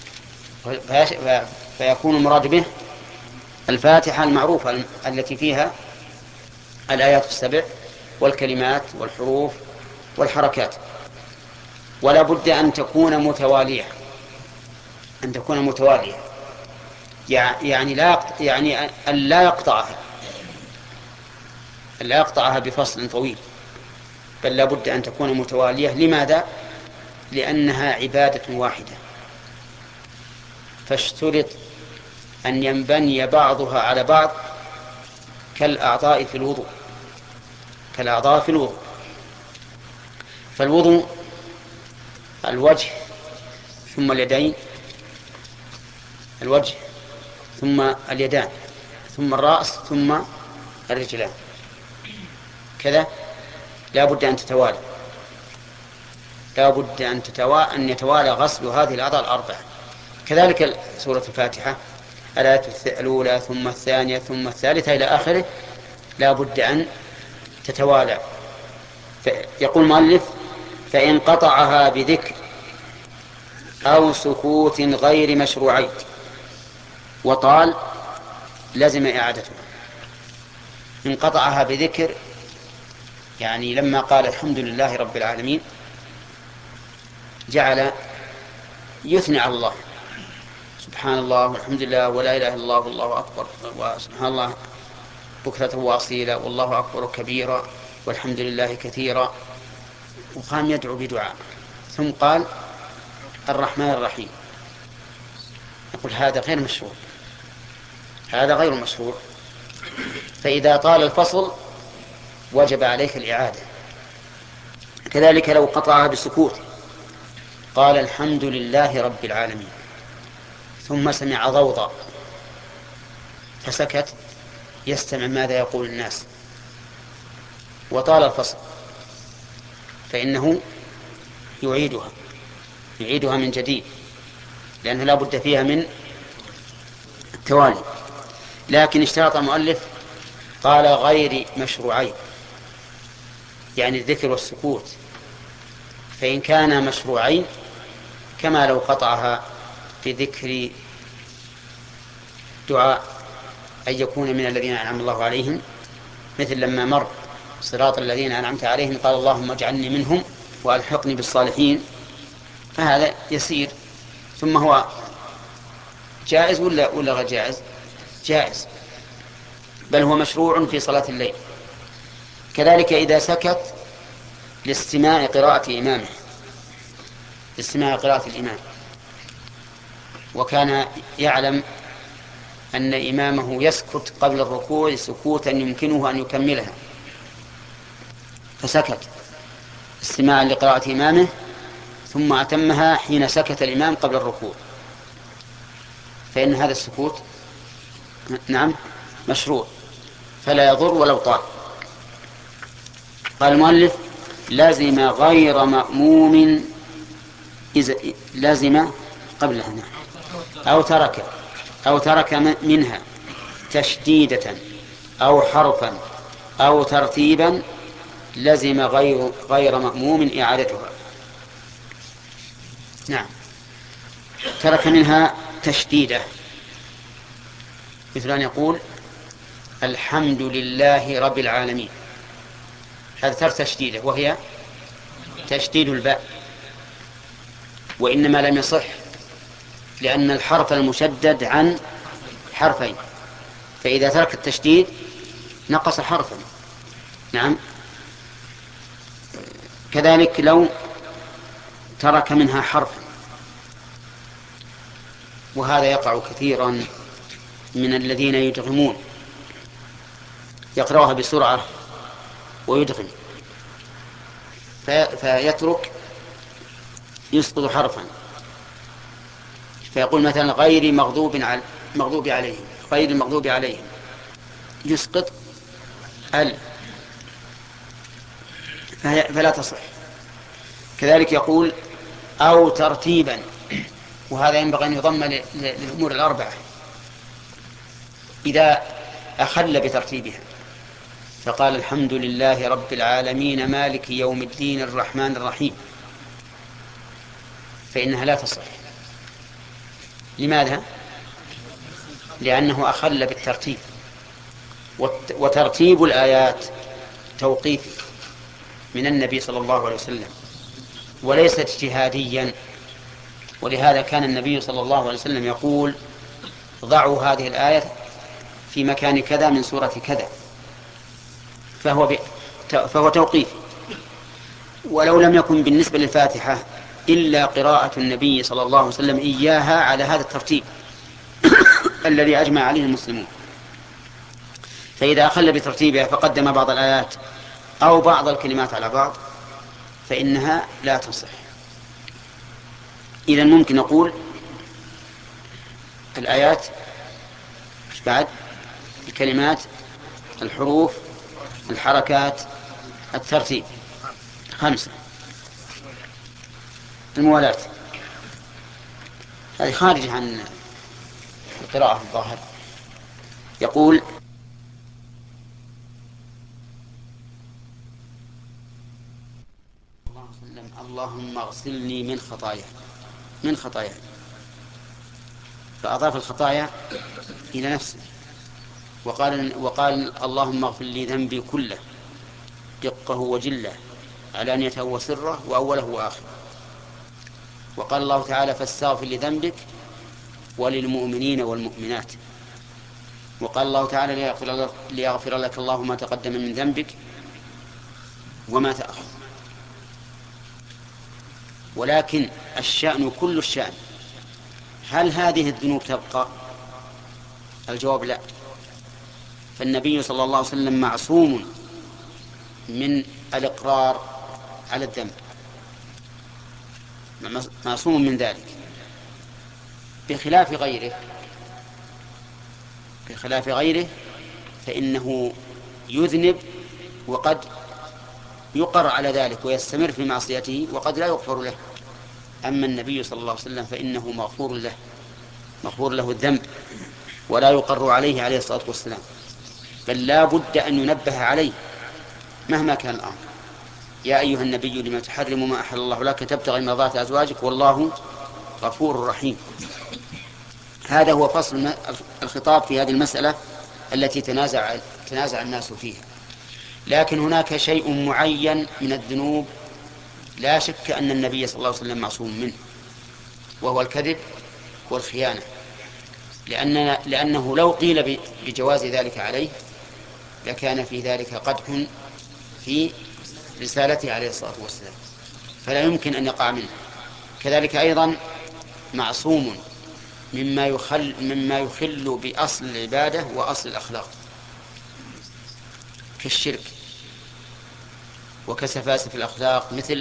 فيكون المراد به الفاتحة المعروفة التي فيها الآيات السبع والكلمات والحروف والحركات. ولا بد أن تكون متوالية، أن تكون متوالية يعني لا يعني أن لا يقطعها، لا يقطعها بفصل طويل، بل لا بد أن تكون متوالية. لماذا؟ لأنها عبادة واحدة، فاشترط أن ينبني بعضها على بعض كالأعضاء في الوضوء كالأعضاء في الوضوء فالوضوء الوجه ثم اليدين، الوجه ثم اليدان ثم الرأس ثم الرجلان، كذا لا بد أن تتوالى لا بد أن, تتوالى أن يتوالى غسل هذه الأعضاء الأربعة. كذلك سورة الفاتحة الآية الأولى ثم الثانية ثم الثالثة إلى آخره لا بد أن تتوالى. يقول المؤلف: فإن قطعها بذكر أو سكوت غير مشروعين وطال لزم إعادتها. إن قطعها بذكر يعني لما قال الحمد لله رب العالمين جعل يثني على الله، سبحان الله والحمد لله ولا إله إلا الله والله أكبر وسبحان الله بكرة وأصيلا والله أكبر كبيرا والحمد لله كثيرا، وقام يدعو بدعاء، ثم قال الرحمن الرحيم. يقول هذا غير مشروع، هذا غير مشروع. فإذا طال الفصل وجب عليك الإعادة. كذلك لو قطعها بسكوت قال الحمد لله رب العالمين ثم سمع ضوضاء فسكت يستمع ماذا يقول الناس وطال الفصل، فإنه يعيدها يعيدها من جديد، لأنه لا بد فيها من التوالي. لكن اشترط المؤلف قال غير مشروعين، يعني الذكر والسكوت، فإن كان مشروعين كما لو قطعها في ذكر دعاء أن يكون من الذين أنعم الله عليهم، مثل لما مر صراط الذين أنعمت عليهم قال اللهم اجعلني منهم وألحقني بالصالحين، فهذا يسير. ثم هو جائز ولا ولا غير جائز؟ جائز، بل هو مشروع في صلاة الليل. كذلك إذا سكت لاستماع قراءة إمامه لاستماع قراءة الإمام، وكان يعلم أن إمامه يسكت قبل الركوع سكوتا يمكنه أن يكملها، فسكت استماعا لقراءة إمامه ثم أتمها حين سكت الإمام قبل الركوع، فإن هذا السكوت نعم مشروع فلا يضر ولو طال. قال المؤلف لازم غير مأموم إذا لازم قبلها أو ترك أو ترك منها تشديدة أو حرفا أو ترتيبا لزم غير غير مأموم إعادتها. نعم، ترك منها تشديدة، مثل أن يقول الحمد لله رب العالمين، هذا ترك تشديدة وهي تشديد الباء، وإنما لم يصح لأن الحرف المشدد عن حرفين، فإذا ترك التشديد نقص حرفا. نعم، كذلك لو ترك منها حرفا، وهذا يقع كثيرا من الذين يدغمون، يقرأها بسرعة ويدغم فيترك يسقط حرفا، فيقول مثلا غير مغضوب على مغضوب عليهم غير المغضوب عليهم يسقط ال، فلا تصح. كذلك يقول أو ترتيبا، وهذا ينبغي أن يضم للأمور الأربعة إذا أخل بترتيبها، فقال الحمد لله رب العالمين مالك يوم الدين الرحمن الرحيم، فإنها لا تصح. لماذا؟ لأنه أخل بالترتيب، وترتيب الآيات توقيفي من النبي صلى الله عليه وسلم وليس اجتهاديا، ولهذا كان النبي صلى الله عليه وسلم يقول ضعوا هذه الآية في مكان كذا من سورة كذا، فهو, ب... فهو توقيفي. ولو لم يكن بالنسبة للفاتحة إلا قراءة النبي صلى الله عليه وسلم إياها على هذا الترتيب الذي أجمع عليه المسلمون، فإذا أخل بترتيبها فقدم بعض الآيات أو بعض الكلمات على بعض فإنها لا تصح. إذن ممكن نقول الآيات بعد الكلمات الحروف الحركات الترتيب خمسة. الموالاة هذه خارجة عن القراءة الظاهر. يقول اللهم اغسلني من خطايا من خطايا فأضاف الخطايا إلى نفسه وقال, وقال اللهم اغفر لي ذنبي كله دقه وجله علانيته وسره وأوله وآخره. وقال الله تعالى فاستغفر لذنبك وللمؤمنين والمؤمنات. وقال الله تعالى ليغفر لك, ليغفر لك الله ما تقدم من ذنبك وما تأخر. ولكن الشأن كل الشأن هل هذه الذنوب تبقى؟ الجواب لا. فالنبي صلى الله عليه وسلم معصوم من الإقرار على الذنب، معصوم من ذلك، بخلاف غيره بخلاف غيره فإنه يذنب وقد يقر على ذلك ويستمر في معصيته وقد لا يغفر له. أما النبي صلى الله عليه وسلم فإنه مغفور له مغفور له الذنب ولا يقر عليه عليه الصلاة والسلام، بل لا بد أن ينبه عليه مهما كان الأمر. يا أيها النبي لما تحرم ما أحل الله لك تبتغي مرضات أزواجك والله غفور رحيم. هذا هو فصل الخطاب في هذه المسألة التي تنازع, تنازع الناس فيها. لكن هناك شيء معين من الذنوب لا شك أن النبي صلى الله عليه وسلم معصوم منه، وهو الكذب والخيانة، لأننا لأنه لو قيل بجواز ذلك عليه لكان في ذلك قدح في رسالته عليه الصلاة والسلام، فلا يمكن أن يقع منه. كذلك أيضا معصوم مما يخل, مما يخل بأصل العبادة وأصل الأخلاق كالشرك وكسفاسف الأخلاق مثل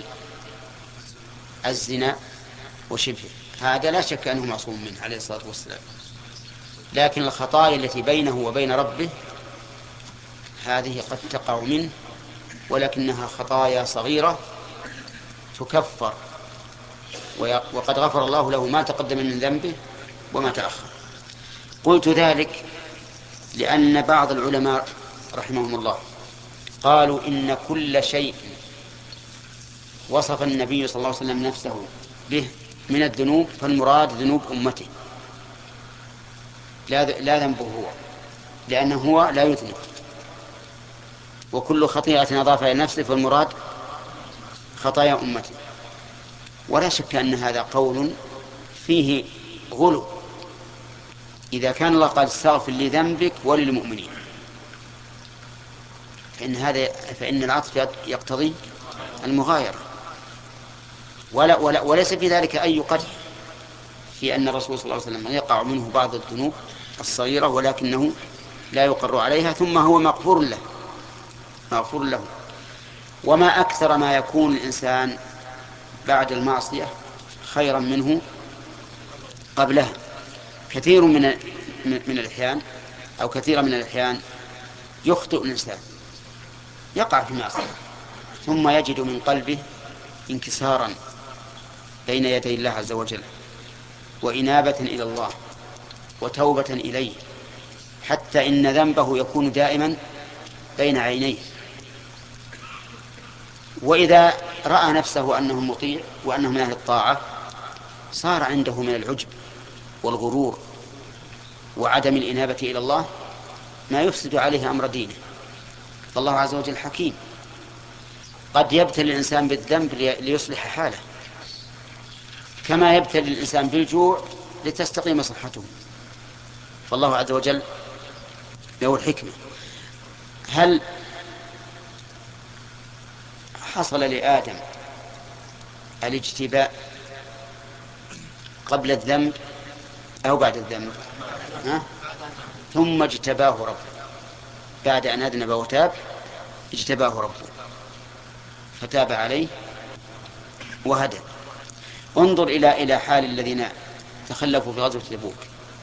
الزنا وشبهه، هذا لا شك أنه معصوم منه عليه الصلاة والسلام. لكن الخطايا التي بينه وبين ربه هذه قد تقع منه، ولكنها خطايا صغيرة تكفر، وقد غفر الله له ما تقدم من ذنبه وما تأخر. قلت ذلك لأن بعض العلماء رحمهم الله قالوا إن كل شيء وصف النبي صلى الله عليه وسلم نفسه به من الذنوب فالمراد ذنوب أمته لا ذنبه هو، لأنه هو لا يذنب. وكل خطيئة أضافها إلى نفسه فالمراد خطايا أمته. ولا شك أن هذا قول فيه غلو إذا كان الله قال استغفر لذنبك وللمؤمنين، فإن هذا فإن العطف يقتضي المغايرة، ولا ولا وليس في ذلك أي قدح في أن الرسول صلى الله عليه وسلم يقع منه بعض الذنوب الصغيرة ولكنه لا يقر عليها، ثم هو مغفور له مغفور له. وما أكثر ما يكون الإنسان بعد المعصية خيرا منه قبلها. كثير من من الأحيان أو كثيرا من الأحيان يخطئ الإنسان يقع في معصية ثم يجد من قلبه انكسارا بين يدي الله عز وجل وإنابة إلى الله وتوبة إليه، حتى إن ذنبه يكون دائما بين عينيه. وإذا رأى نفسه أنه مطيع وأنه من أهل الطاعة صار عنده من العجب والغرور وعدم الإنابة إلى الله ما يفسد عليه أمر دينه. فالله عز وجل حكيم، قد يبتلي الإنسان بالذنب ليصلح حاله، كما يبتلي الإنسان بالجوع لتستقيم صحته. فالله عز وجل له الحكمة. هل حصل لآدم الاجتباء قبل الذنب أو بعد الذنب؟ ها؟ ثم اجتباه ربه بعد أن أذنب وتاب، اجتباه ربه فتاب عليه وهدى. انظر إلى إلى حال الذين تخلفوا في غزوة تبوك،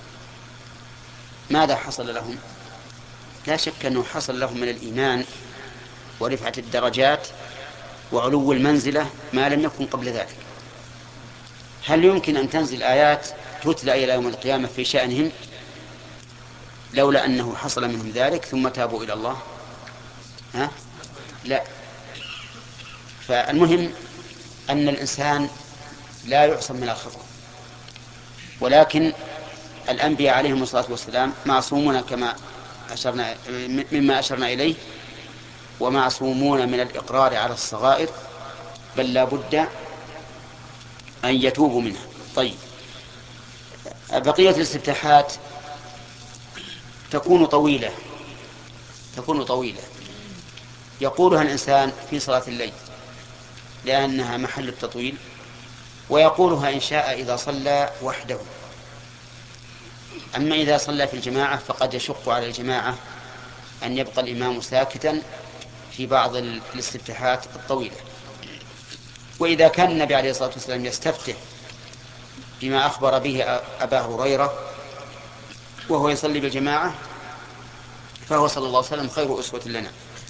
ماذا حصل لهم؟ لا شك أنه حصل لهم من الإيمان ورفعة الدرجات وعلو المنزلة ما لم يكن قبل ذلك. هل يمكن أن تنزل آيات تتلى إلى يوم القيامة في شأنهم لولا أنه حصل منهم ذلك ثم تابوا إلى الله؟ ها؟ لا. فالمهم أن الإنسان لا يعصم من الخطأ، ولكن الأنبياء عليهم الصلاة والسلام معصومون كما أشرنا مما أشرنا إليه، ومعصومون من الإقرار على الصغائر، بل لا بد أن يتوبوا منها. طيب، بقية الاستفتاحات تكون طويلة تكون طويلة يقولها الإنسان في صلاة الليل لأنها محل التطويل، ويقولها إن شاء إذا صلى وحده. أما إذا صلى في الجماعة فقد يشق على الجماعة أن يبقى الإمام ساكتا في بعض الاستفتاحات الطويلة. وإذا كان النبي عليه الصلاة والسلام يستفتح بما أخبر به أبا هريرة وهو يصلي بالجماعة فهو صلى الله عليه وسلم خير أسوة لنا.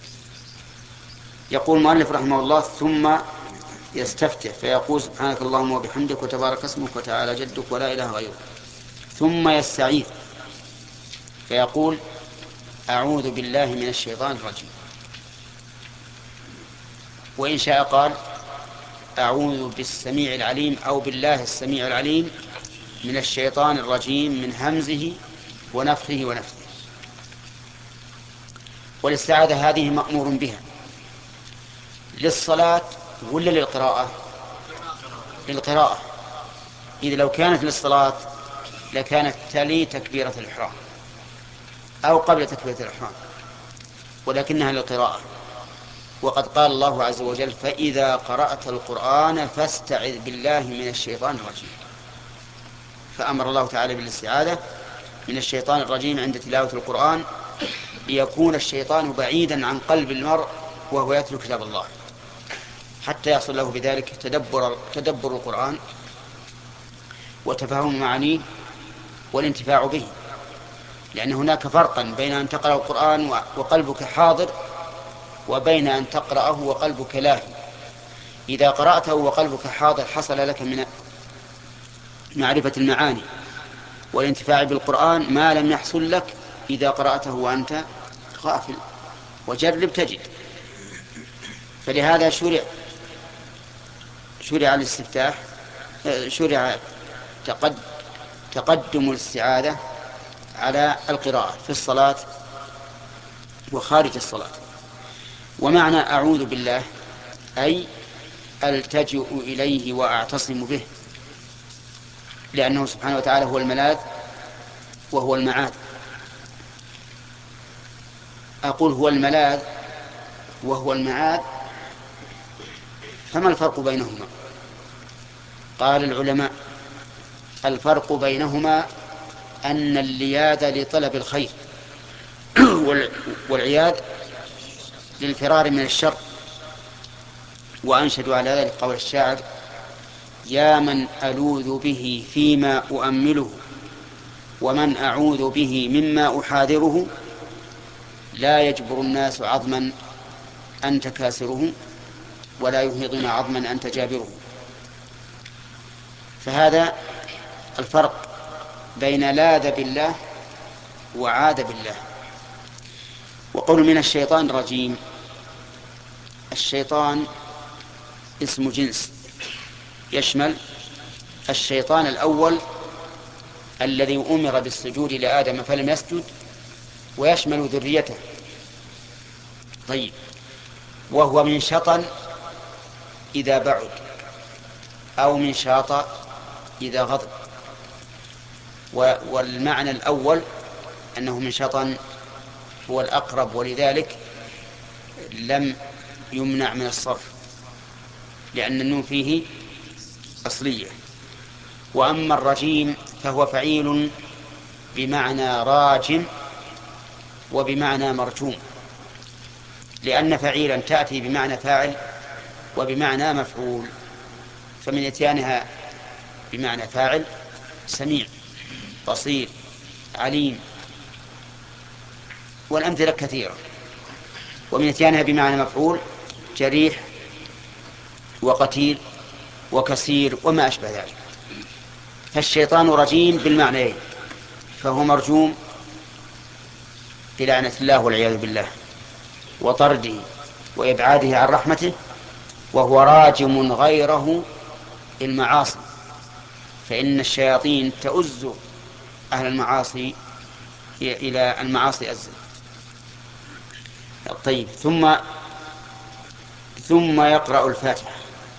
يقول المؤلف رحمه الله: ثم يستفتح فيقول: سبحانك اللهم وبحمدك وتبارك اسمك وتعالى جدك ولا إله غيرك. ثم يستعيذ فيقول: أعوذ بالله من الشيطان الرجيم. وإن شاء قال: أعوذ بالسميع العليم أو بالله السميع العليم من الشيطان الرجيم من همزه ونفخه ونفثه. والاستعاذة هذه مأمور بها للصلاة ولا للقراءة؟ للقراءة. إذا لو كانت للصلاة لكانت تلي تكبيرة الإحرام أو قبل تكبيرة الإحرام، ولكنها للقراءة. وقد قال الله عز وجل: فإذا قرأت القرآن فاستعذ بالله من الشيطان الرجيم. فأمر الله تعالى بالاستعاذة من الشيطان الرجيم عند تلاوة القرآن ليكون الشيطان بعيدا عن قلب المرء وهو يتلو كتاب الله، حتى يحصل له بذلك تدبر, تدبر القرآن وتفهم معانيه والانتفاع به. لأن هناك فرقا بين أن تقرأ القرآن وقلبك حاضر وبين أن تقرأه وقلبك لاهي. إذا قرأته وقلبك حاضر حصل لك من معرفة المعاني والانتفاع بالقرآن ما لم يحصل لك إذا قرأته وأنت غافل. وجرب تجد. فلهذا شرع شرع الاستفتاح شرع تقد تقدم الاستعاذة على القراءة في الصلاة وخارج الصلاة. ومعنى أعوذ بالله أي ألتجئ إليه وأعتصم به، لأنه سبحانه وتعالى هو الملاذ وهو المعاذ. أقول هو الملاذ وهو المعاذ، فما الفرق بينهما؟ قال العلماء: الفرق بينهما أن اللياذ لطلب الخير والعياذ للفرار من الشر. وأنشد على ذلك قول الشاعر: يا من ألوذ به فيما أؤمله ومن أعوذ به مما أحاذره لا يجبر الناس عظما أنت كاسره ولا ينهضون عظما أنت جابره. فهذا الفرق بين لاذ بالله وعاذ بالله. وقول من الشيطان الرجيم، الشيطان اسم جنس يشمل الشيطان الأول الذي أمر بالسجود لآدم فلم يسجد، ويشمل ذريته. طيب، وهو من شطن إذا بعد أو من شاط إذا غضب. والمعنى الأول أنه من شطن هو الأقرب، ولذلك لم يمنع من الصرف. لأن النون فيه أصلية. وأما الرجيم فهو فعيل بمعنى راجم وبمعنى مرجوم، لأن فعيلا تأتي بمعنى فاعل وبمعنى مفعول، فمن إتيانها بمعنى فاعل سميع بصير عليم، والأمثلة كثيرة. ومن إتيانها بمعنى مفعول جريح وقتيل وكثير وما أشبه ذلك. فالشيطان رجيم بالمعنيين، فهو مرجوم بلعنة الله والعياذ بالله وطرده وإبعاده عن رحمته، وهو راجم غيره المعاصي، فإن الشياطين تؤز أهل المعاصي إلى المعاصي أزل. طيب، ثم ثم يقرأ الفاتحة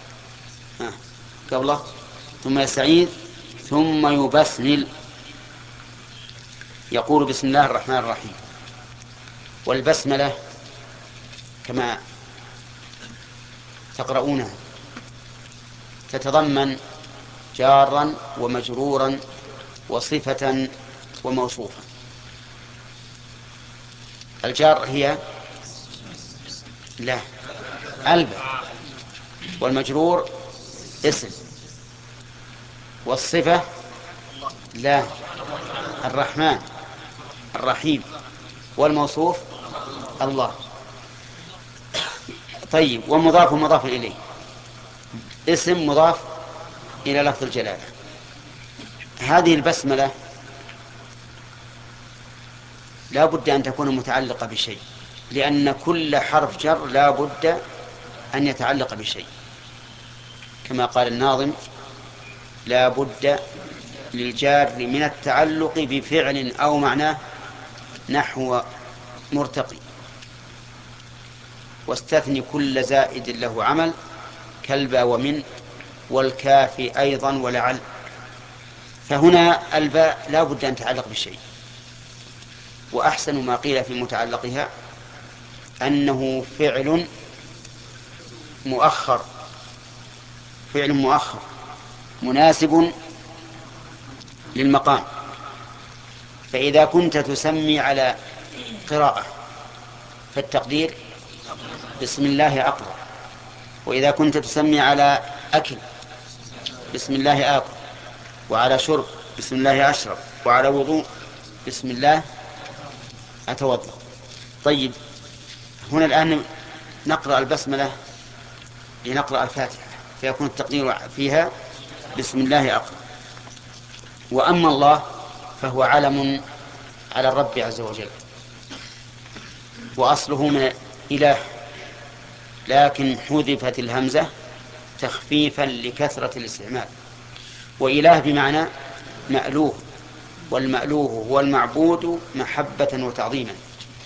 قبله، ثم يستعيذ، ثم يبسمل، يقول بسم الله الرحمن الرحيم. والبسملة كما تقرؤونها تتضمن جارا ومجرورا وصفة وموصوفا. الجار هي لا الباء، والمجرور اسم، والصفة لا الرحمن الرحيم، والموصوف الله. طيب، ومضاف مضاف إليه، اسم مضاف إلى لفظ الجلالة. هذه البسملة لا بد أن تكون متعلقة بشيء، لأن كل حرف جر لا بد أن يتعلق بشيء، كما قال الناظم: لا بد للجار من التعلق بفعل أو معناه نحو مرتقي، واستثني كل زائد له عمل كالباء ومن والكاف أيضا ولعل. فهنا الباء لا بد أن تتعلق بشيء، وأحسن ما قيل في متعلقها أنه فعل مؤخر، فعل مؤخر مناسب للمقام. فإذا كنت تسمي على قراءة فالتقدير بسم الله أقرأ، وإذا كنت تسمي على أكل بسم الله آكل، وعلى شرب بسم الله أشرب، وعلى وضوء بسم الله أتوضأ. طيب، هنا الآن نقرأ البسملة لنقرأ الفاتحة، فيكون التقدير فيها بسم الله أقرأ. وأما الله فهو علم على الرب عز وجل، وأصله من إله، لكن حذفت الهمزة تخفيفا لكثرة الاستعمال. وإله بمعنى مألوه، والمألوه هو المعبود محبة وتعظيما.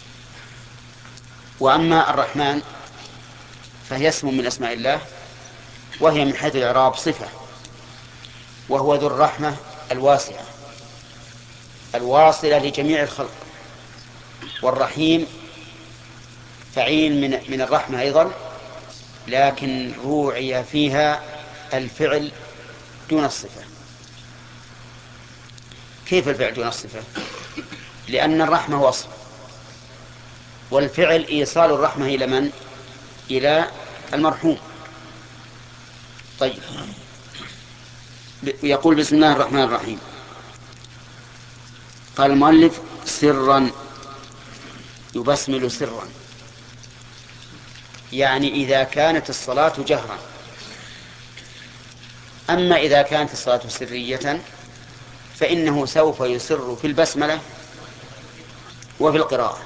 وأما الرحمن فهي اسم من أسماء الله، وهي من حيث الإعراب صفة، وهو ذو الرحمة الواسعة الواصلة لجميع الخلق. والرحيم فعيل من من الرحمة أيضا، لكن روعي فيها الفعل دون الصفة. كيف الفعل دون الصفة؟ لأن الرحمة وصف، والفعل إيصال الرحمة إلى من؟ إلى المرحوم. طيب، يقول بسم الله الرحمن الرحيم. قال المؤلف: سرا، يبسمل سرا، يعني إذا كانت الصلاة جهرا. أما إذا كانت الصلاة سرية فإنه سوف يسر في البسملة وفي القراءة.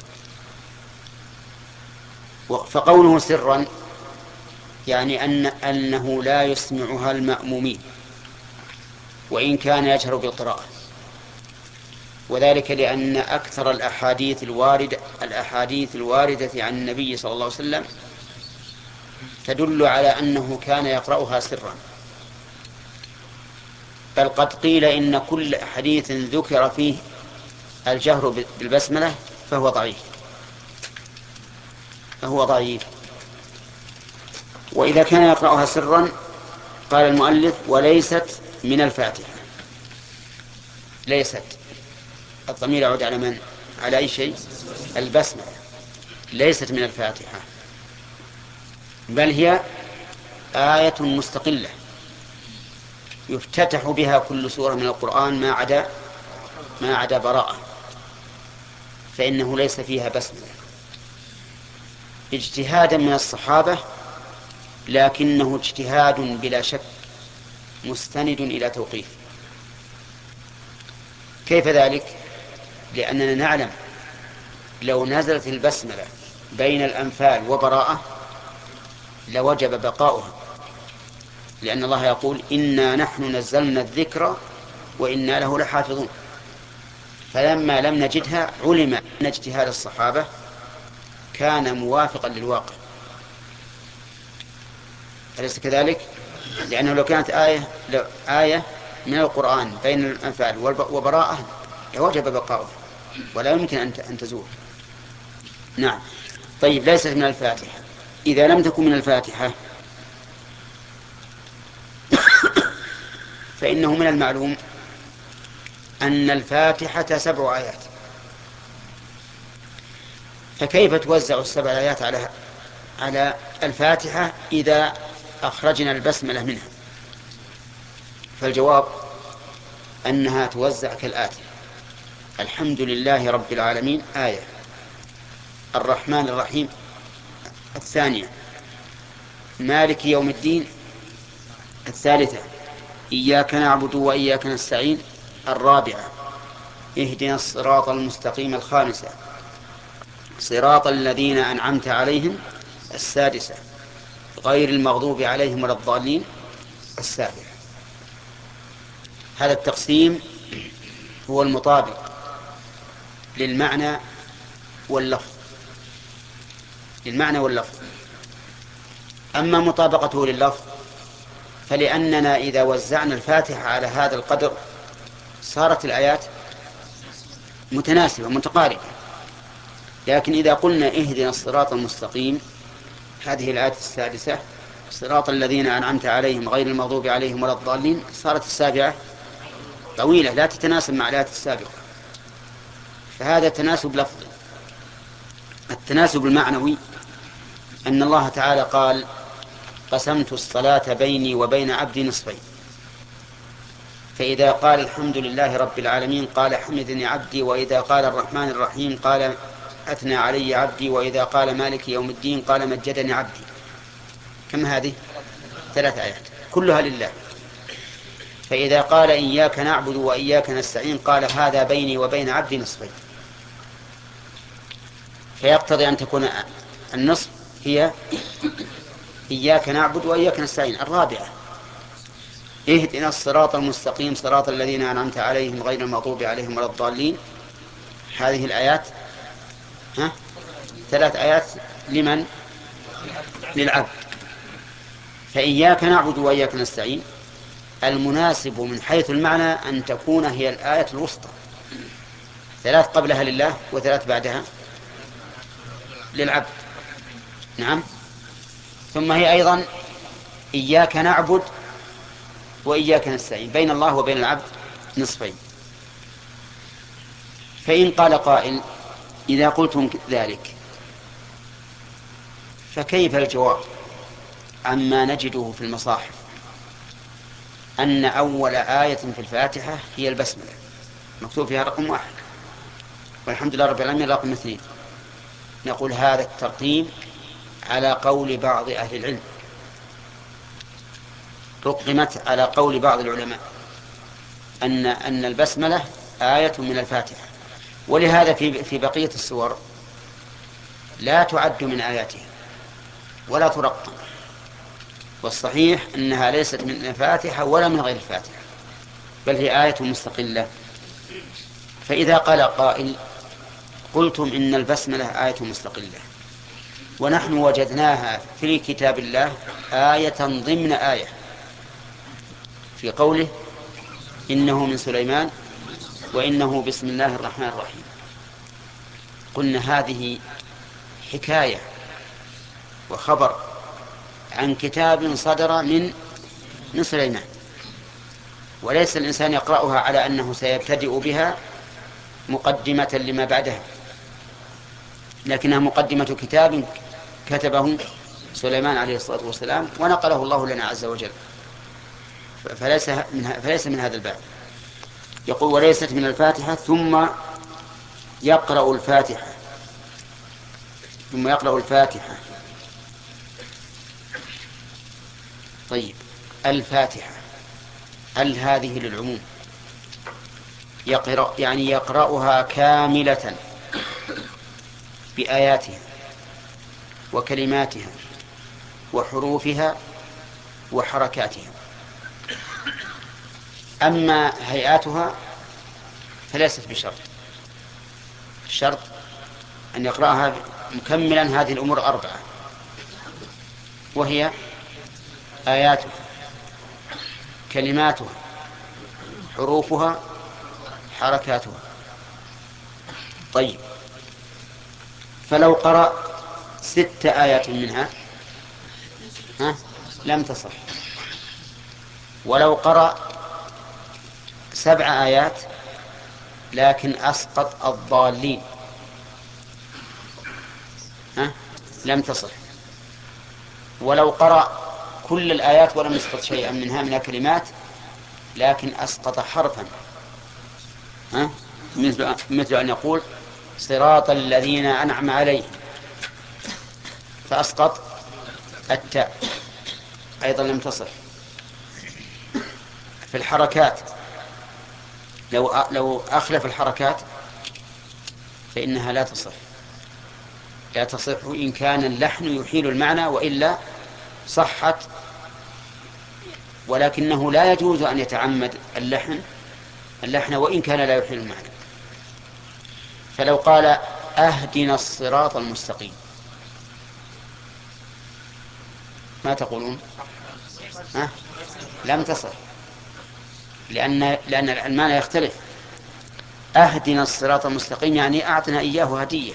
فقوله سرا يعني أن أنه لا يسمعها المأمومين وإن كان يجهر بالقراءة، وذلك لأن أكثر الأحاديث الواردة الأحاديث الواردة عن النبي صلى الله عليه وسلم تدل على أنه كان يقرأها سرا، بل قد قيل إن كل حديث ذكر فيه الجهر بالبسملة فهو ضعيف فهو ضعيف وإذا كان يقرأها سرا قال المؤلف وليست من الفاتحة. ليست، الضمير يعود على من؟ على أي شيء؟ البسملة. ليست من الفاتحة، بل هي آية مستقلة يفتتح بها كل سورة من القرآن ما عدا ما عدا براءة، فإنه ليس فيها بسملة اجتهادا من الصحابة، لكنه اجتهاد بلا شك مستند إلى توقيف. كيف ذلك؟ لأننا نعلم لو نزلت البسملة بين الأنفال وبراءة لوجب بقاؤها، لأن الله يقول إنا نحن نزلنا الذكر وإنا له لحافظون. فلما لم نجدها علم أن اجتهاد الصحابة كان موافقا للواقع، أليس كذلك؟ لأنه لو كانت آية, لو آية من القرآن بين الأنفال وبراءة لوجب بقاؤها ولا يمكن أن تزول. نعم. طيب، ليست من الفاتحة. إذا لم تكن من الفاتحة فإنه من المعلوم أن الفاتحة سبع آيات، فكيف توزع السبع آيات على على الفاتحة إذا أخرجنا البسملة منها؟ فالجواب أنها توزع كالآتي: الحمد لله رب العالمين آية، الرحمن الرحيم الثانية، مالك يوم الدين الثالثة، إياك نعبد وإياك نستعين الرابعة، اهدنا الصراط المستقيم الخامسة، صراط الذين أنعمت عليهم السادسة، غير المغضوب عليهم ولا الضالين السابعة. هذا التقسيم هو المطابق للمعنى واللفظ للمعنى واللفظ أما مطابقته لللفظ فلأننا إذا وزعنا الفاتحة على هذا القدر صارت الآيات متناسبة متقاربة، لكن إذا قلنا اهدنا الصراط المستقيم، هذه الآية السادسة، صراط الذين أنعمت عليهم غير المغضوب عليهم ولا الضالين، صارت السابعة طويلة لا تتناسب مع الآية السابقة، فهذا تناسب لفظي. التناسب المعنوي أن الله تعالى قال قسمت الصلاة بيني وبين عبدي نصفين، فإذا قال الحمد لله رب العالمين قال حمدني عبدي، وإذا قال الرحمن الرحيم قال أثنى علي عبدي، وإذا قال مالك يوم الدين قال مجدني عبدي. كم هذه؟ ثلاث آيات كلها لله. فإذا قال إياك نعبد وإياك نستعين قال هذا بيني وبين عبدي نصفين، فيقتضي أن تكون النصف هي إياك نعبد وإياك نستعين الرابعة، اهدنا الصراط المستقيم صراط الذين أنعمت عليهم غير المغضوب عليهم ولا الضالين. هذه الآيات ها؟ ثلاث آيات لمن؟ للعبد. فإياك نعبد وإياك نستعين المناسب من حيث المعنى أن تكون هي الآية الوسطى، ثلاث قبلها لله وثلاث بعدها للعبد. نعم. ثم هي أيضا إياك نعبد وإياك نستعين، بين الله وبين العبد نصفين. فإن قال قائل إذا قلتم ذلك فكيف الجواب عما نجده في المصاحف أن أول آية في الفاتحة هي البسملة مكتوب فيها رقم واحد والحمد لله رب العالمين رقم اثنين؟ نقول هذا الترتيب على قول بعض أهل العلم، رقمت على قول بعض العلماء أن أن البسملة آية من الفاتحة، ولهذا في في بقية السور لا تعد من آياتها ولا ترقم، والصحيح أنها ليست من الفاتحة ولا من غير الفاتحة، بل هي آية مستقلة. فإذا قال قائل قلتم إن البسملة آية مستقلة ونحن وجدناها في كتاب الله آية ضمن آية في قوله إنه من سليمان وإنه بسم الله الرحمن الرحيم، قلنا هذه حكاية وخبر عن كتاب صدر من من سليمان، وليس الإنسان يقرأها على أنه سيبتدئ بها مقدمة لما بعدها، لكنها مقدمة كتاب كتبه سليمان عليه الصلاة والسلام ونقله الله لنا عز وجل، فليس من, فليس من هذا الباب. يقول وليست من الفاتحة ثم يقرأ الفاتحة ثم يقرأ الفاتحة. طيب الفاتحة هل هذه للعموم؟ يقرأ يعني يقرأها كاملة بآياتها وكلماتها وحروفها وحركاتها، أما هيئاتها فليست بشرط. الشرط أن يقرأها مكملا هذه الأمور أربعة، وهي آياتها كلماتها حروفها حركاتها. طيب فلو قرأ ست آيات منها ها لم تصح، ولو قرأ سبع آيات لكن أسقط الضالين ها لم تصح، ولو قرأ كل الآيات ولم يسقط شيئا منها من الكلمات لكن أسقط حرفا ها مثل أن يقول صراط الذين أنعم عليهم فأسقط التاء أيضا لم تصح. في الحركات لو لو أخلف الحركات فإنها لا تصح لا تصح إن كان اللحن يحيل المعنى، وإلا صحت، ولكنه لا يجوز أن يتعمد اللحن اللحن وإن كان لا يحيل المعنى. فلو قال أهدنا الصراط المستقيم ما تقولون؟ ها؟ لم تصح، لأن لأن المعنى يختلف. أهدنا الصراط المستقيم يعني أعطنا إياه هدية،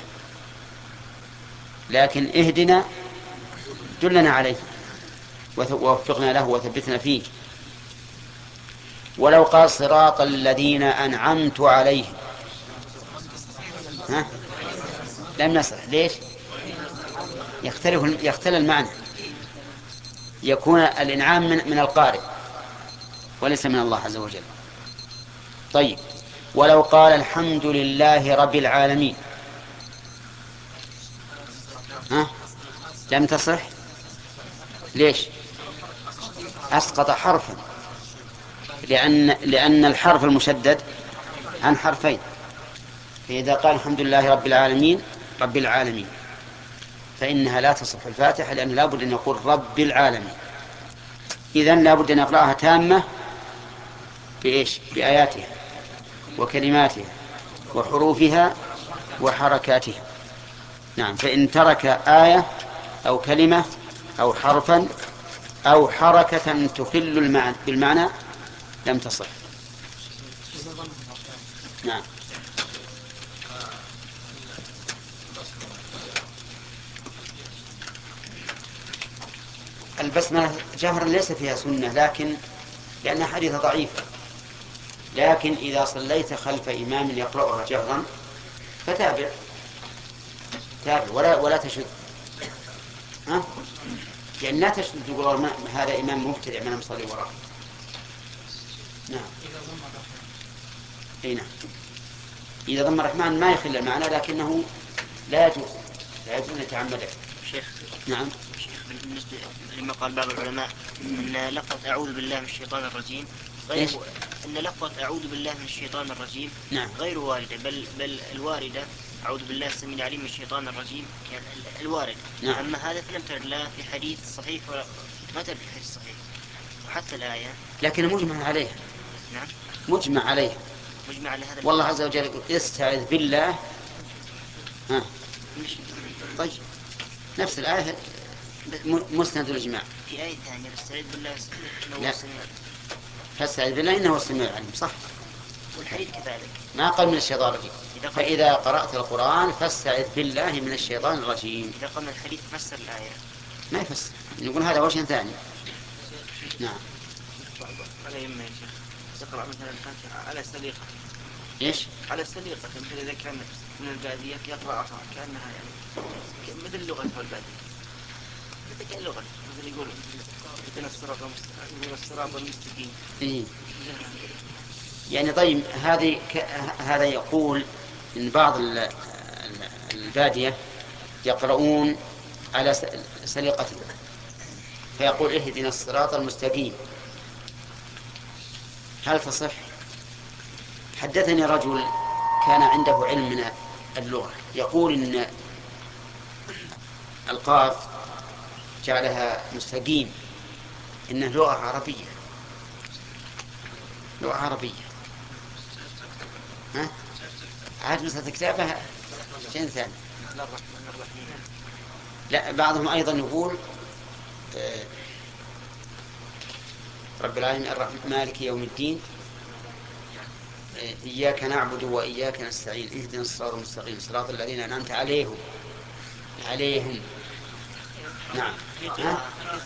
لكن اهدنا دلنا عليه ووفقنا له وثبتنا فيه. ولو قال صراط الذين أنعمت عليهم ها؟ لم يصح. ليش؟ يختلف يختلف المعنى، يكون الإنعام من, من القارئ وليس من الله عز وجل. طيب ولو قال الحمد لله رب العالمين ها؟ لم تصح. ليش؟ أسقط حرفا، لأن, لأن الحرف المشدد عن حرفين، فإذا قال الحمد لله رب العالمين رب العالمين فإنها لا تصح الفاتحة، لأن لا بد أن يقول رب العالمين. إذن لا بد أن يقرأها تامة بإيش؟ بآياتها وكلماتها وحروفها وحركاتها. نعم. فإن ترك آية أو كلمة أو حرفا أو حركة تخل المعنى بالمعنى لم تصح. نعم. البسمة جهرا ليس فيها سنة، لكن لأنها حديث ضعيفة، لكن إذا صليت خلف إمام يقرأها جهرا فتابع تابع ولا ولا تشد ها؟ يعني لا تشد تقول هذا إمام مبتدع من مصلي وراه. نعم. أي نعم. إذا ضم الرحمن ما يخل المعنى، لكنه لا يجوز لا يجوز أن يتعمده. شيخ. نعم. بالنسبة لما قال بعض العلماء أن لفظ أعوذ بالله من الشيطان الرجيم غير أن لفظ أعوذ بالله من الشيطان الرجيم نعم. غير واردة، بل بل الواردة أعوذ بالله السميع العليم من الشيطان الرجيم يعني الوارد. نعم. أما هذا فلم ترد لا في حديث صحيح ولا ما ترد في حديث صحيح، وحتى الآية لكن مجمع عليها. نعم. مجمع عليها. مجمع على هذا. والله عز وجل استعذ بالله ها. طيب نفس الآية مسند الإجماع. في آية ثانية استعذ بالله إنه لا. السميع. فاستعذ بالله إنه السميع العليم. صح. والحديث كذلك. ما قال من الشيطان الرجيم. إذا قال فإذا قرأت القرآن فاستعذ بالله من الشيطان الرجيم. إذا قلنا الحديث فسر الآية ما يفسر، نقول هذا وجه ثاني. نعم. على يمه يا شيخ يقرأ مثلا الفاتحة على سليقة. إيش؟ على سليقة مثل إذا كان من البادية يقرأ عصا كأنها يعني مثل لغة البادية. مثل كأن لغة مثل يقول اهدنا الصراط المستقيم الصراط المستقيم. إيه. يعني طيب هذه ك... هذا يقول إن بعض ال... البادية يقرؤون على سليقة، فيقول اهدنا الصراط المستقيم، هل تصح؟ حدثني رجل كان عنده علم من اللغة يقول إن القاف جعلها مستقيم إنها لغة عربية، لغة عربية. ها؟ عاد مثل كتابها شيء ثاني. لا، بعضهم أيضا يقول رب العالمين الرحمن مالك يوم الدين إياك نعبد وإياك نستعين اهدنا الصراط المستقيم صراط الذين أنعمت عليهم عليهم. نعم. ها؟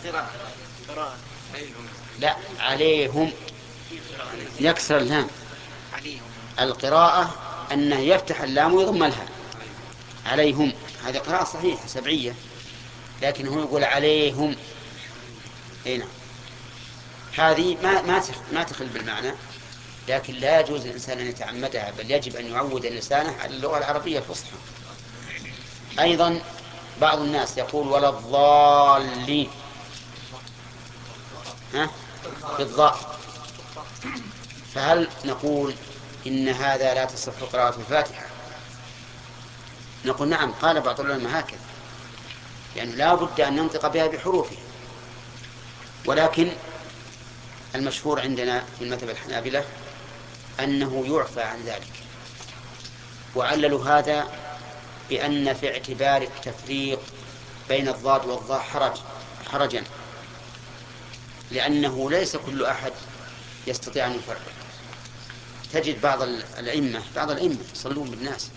لا، عليهم يكسر اللام. القراءة أنه يفتح اللام ويضم الهاء عليهم، هذه قراءة صحيحة سبعية، لكن هو يقول عليهم. هنا هذه ما ما ما تخل بالمعنى، لكن لا يجوز الإنسان أن يتعمدها، بل يجب أن يعود لسانه على اللغة العربية الفصحى. أيضا بعض الناس يقول ولا الضالين، ها؟ بالضاء، فهل نقول إن هذا لا تصح قراءة الفاتحة؟ نقول نعم، قال بعض العلماء هكذا، يعني لا بد أن ننطق بها بحروفها، ولكن المشهور عندنا في المذهب الحنابلة أنه يعفى عن ذلك، وعللوا هذا بأن في اعتبار التفريق بين الضاد والضاء حرج حرجا، لأنه ليس كل أحد يستطيع أن يفرق. تجد بعض الأئمة بعض الأئمة يصلون بالناس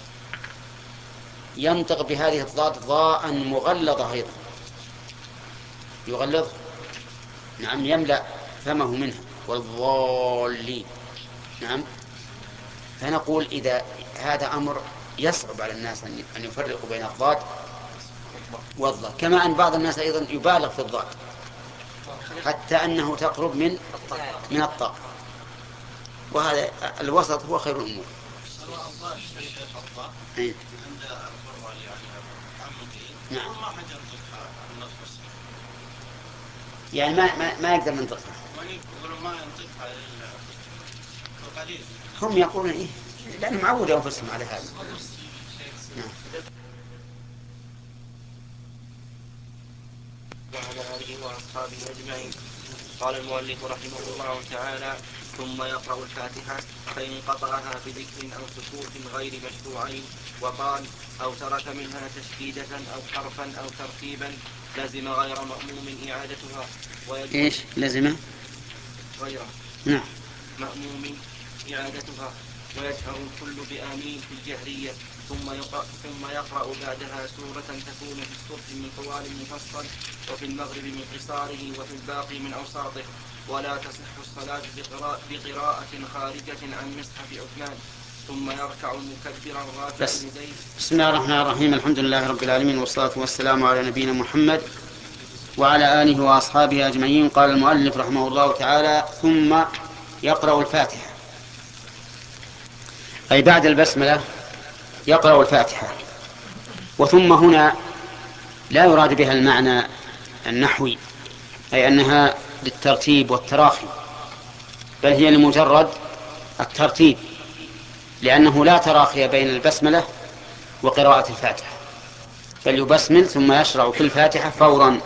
ينطق بهذه الضاد ضاء مغلظة أيضا، يغلظ، نعم، يملأ فمه منها، والضالين، نعم. فنقول إذا هذا أمر يصعب على الناس أن يفرقوا بين الضاد والضاء، كما أن بعض الناس أيضا يبالغ في الضاد حتى أنه تقرب من من الطاء، وهذا الوسط هو خير الأمور. أي. نعم. يعني ما ما, ما يقدر ينطقها. هم يقولون إيه لأنهم عودوا أنفسهم على هذا. نعم. وعلى آله وأصحابه أجمعين. قال المؤلف رحمه الله تعالى: ثم يقرأ الفاتحة فإن قطعها بذكر أو سكوت غير مشروعين وقال أو ترك منها تشديدة أو حرفا أو ترتيبا لزم غير مأموم إعادتها. إيش لزم؟ غير نعم مأموم إعادتها، ويجهر الكل بآمين في الجهرية، ثم يقرأ, ثم يقرأ بعدها سورة تكون في الصبح من طوال مفصل، وفي المغرب من قصاره، وفي الباقي من أوساطه. ولا تصح الصلاة بقراءة خارجة عن مصحف عثمان. ثم يركع مكبرا رافعا يديه. بسم الله الرحمن الرحيم، الحمد لله رب العالمين، والصلاة والسلام على نبينا محمد وعلى آله وأصحابه أجمعين. قال المؤلف رحمه الله تعالى: ثم يقرأ الفاتحة، أي بعد البسملة يقرأ الفاتحة. وثم هنا لا يراد بها المعنى النحوي، أي أنها للترتيب والتراخي، بل هي لمجرد الترتيب، لأنه لا تراخي بين البسملة وقراءة الفاتحة، بل يبسمل ثم يشرع في الفاتحة فورا.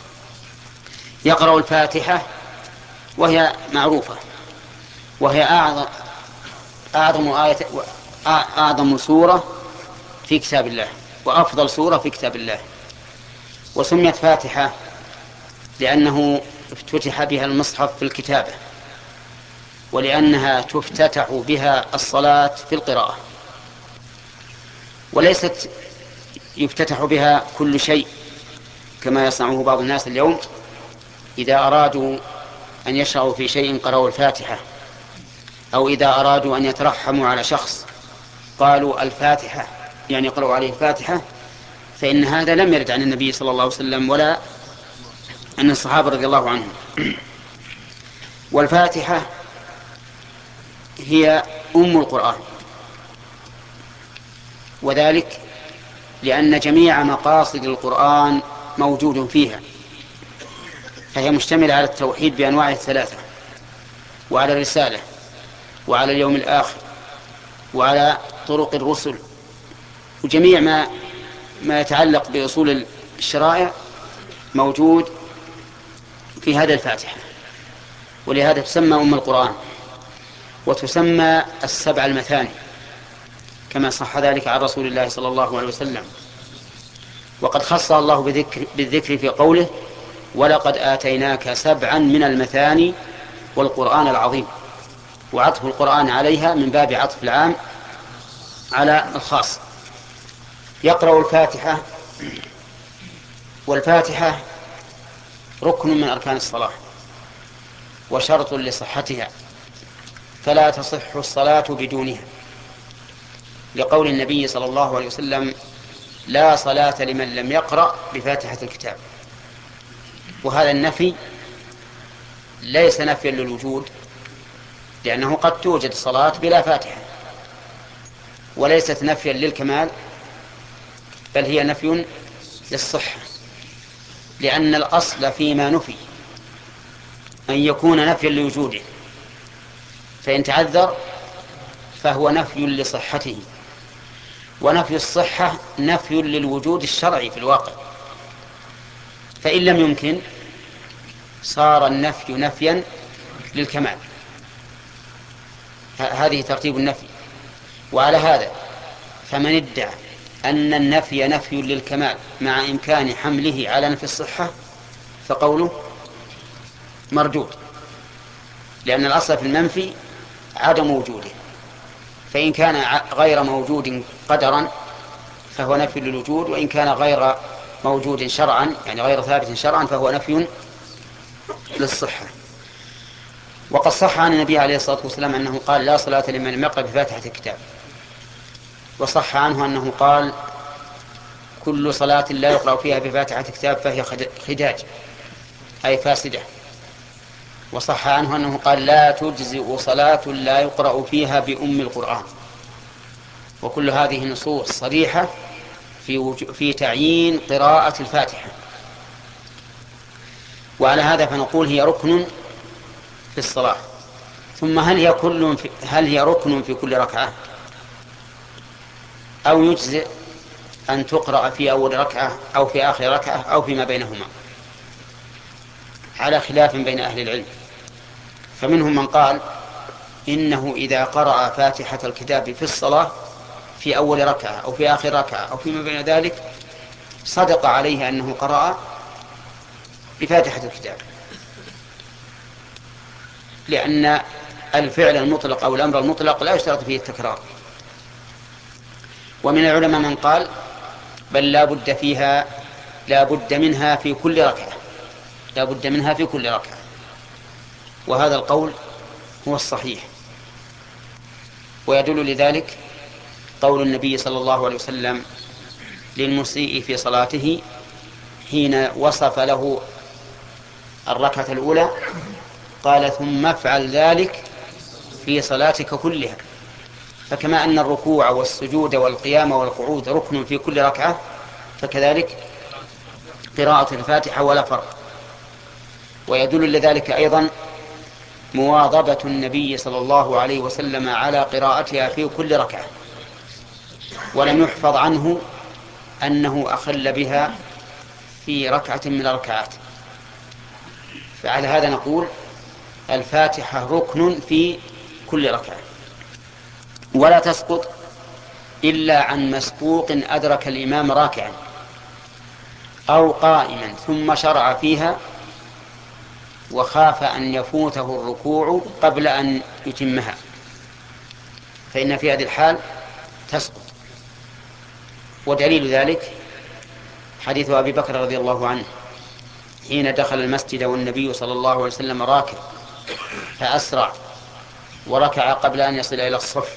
يقرأ الفاتحة وهي معروفة، وهي أعظم أعظم آية أعظم سورة في كتاب الله، وأفضل سورة في كتاب الله. وسميت فاتحة لأنه افتتح بها المصحف في الكتابة، ولأنها تفتتح بها الصلاة في القراءة، وليست يفتتح بها كل شيء، كما يصنعه بعض الناس اليوم، إذا أرادوا أن يشرعوا في شيء قرأوا الفاتحة، أو إذا أرادوا أن يترحموا على شخص قالوا الفاتحة، يعني قرأوا عليه الفاتحة، فإن هذا لم يرد عن النبي صلى الله عليه وسلم ولا عن الصحابة رضي الله عنهم. والفاتحة هي أم القرآن، وذلك لأن جميع مقاصد القرآن موجود فيها، فهي مشتملة على التوحيد بأنواعه الثلاثة، وعلى الرسالة، وعلى اليوم الآخر، وعلى طرق الرسل، وجميع ما ما يتعلق بأصول الشرائع موجود في هذا الفاتحة، ولهذا تسمى أم القرآن، وتسمى السبع المثاني كما صح ذلك عن رسول الله صلى الله عليه وسلم. وقد خص الله بذكر بالذكر في قوله ولقد آتيناك سبعا من المثاني والقرآن العظيم، وعطف القرآن عليها من باب عطف العام على الخاص. يقرأ الفاتحة، والفاتحة ركن من أركان الصلاة وشرط لصحتها، فلا تصح الصلاة بدونها، لقول النبي صلى الله عليه وسلم لا صلاة لمن لم يقرأ بفاتحة الكتاب. وهذا النفي ليس نفيا للوجود، لأنه قد توجد صلاة بلا فاتحة، وليست نفيا للكمال، بل هي نفي للصحة، لأن الأصل فيما نفي أن يكون نفيا لوجوده، فإن تعذر فهو نفي لصحته، ونفي الصحة نفي للوجود الشرعي في الواقع، فإن لم يمكن صار النفي نفيا للكمال. هذه ترتيب النفي. وعلى هذا فمن ادعى أن النفي نفي للكمال مع إمكان حمله على نفي الصحة فقوله مردود، لأن الأصل في المنفي عدم وجوده، فإن كان غير موجود قدرا فهو نفي للوجود، وإن كان غير موجود شرعا يعني غير ثابت شرعا فهو نفي للصحة. وقد صح عن النبي عليه الصلاة والسلام أنه قال لا صلاة لمن لم يقرأ بفاتحة الكتاب، وصح عنه أنه قال كل صلاة لا يقرأ فيها بفاتحة الكتاب فهي خداج أي فاسدة. وصح عنه أنه قال لا تجزئ صلاة لا يقرأ فيها بأم القرآن. وكل هذه نصوص صريحة في, في تعيين قراءة الفاتحة. وعلى هذا فنقول هي ركن في الصلاة. ثم هل هي, كل في هل هي ركن في كل ركعة، أو يجزئ أن تقرأ في أول ركعة أو في آخر ركعة أو فيما بينهما؟ على خلاف بين أهل العلم، فمنهم من قال إنه إذا قرأ فاتحة الكتاب في الصلاة في أول ركعة أو في آخر ركعة أو فيما بين ذلك صدق عليه أنه قرأ بفاتحة الكتاب، لأن الفعل المطلق أو الأمر المطلق لا يشترط فيه التكرار. ومن العلماء من قال بل لا بد فيها لا بد منها في كل ركعة لا بد منها في كل ركعة وهذا القول هو الصحيح. ويدل لذلك قول النبي صلى الله عليه وسلم للمسيء في صلاته حين وصف له الركعة الأولى قال ثم افعل ذلك في صلاتك كلها. فكما أن الركوع والسجود والقيام والقعود ركن في كل ركعة فكذلك قراءة الفاتحة ولا فرق. ويدل لذلك أيضا مواظبة النبي صلى الله عليه وسلم على قراءتها في كل ركعة، ولم يحفظ عنه أنه أخل بها في ركعة من الركعات. فعلى هذا نقول الفاتحة ركن في كل ركعة، ولا تسقط إلا عن مسبوق أدرك الإمام راكعا أو قائما ثم شرع فيها وخاف أن يفوته الركوع قبل أن يتمها، فإن في هذه الحال تسقط. ودليل ذلك حديث أبي بكر رضي الله عنه حين دخل المسجد والنبي صلى الله عليه وسلم راكع فأسرع وركع قبل أن يصل إلى الصف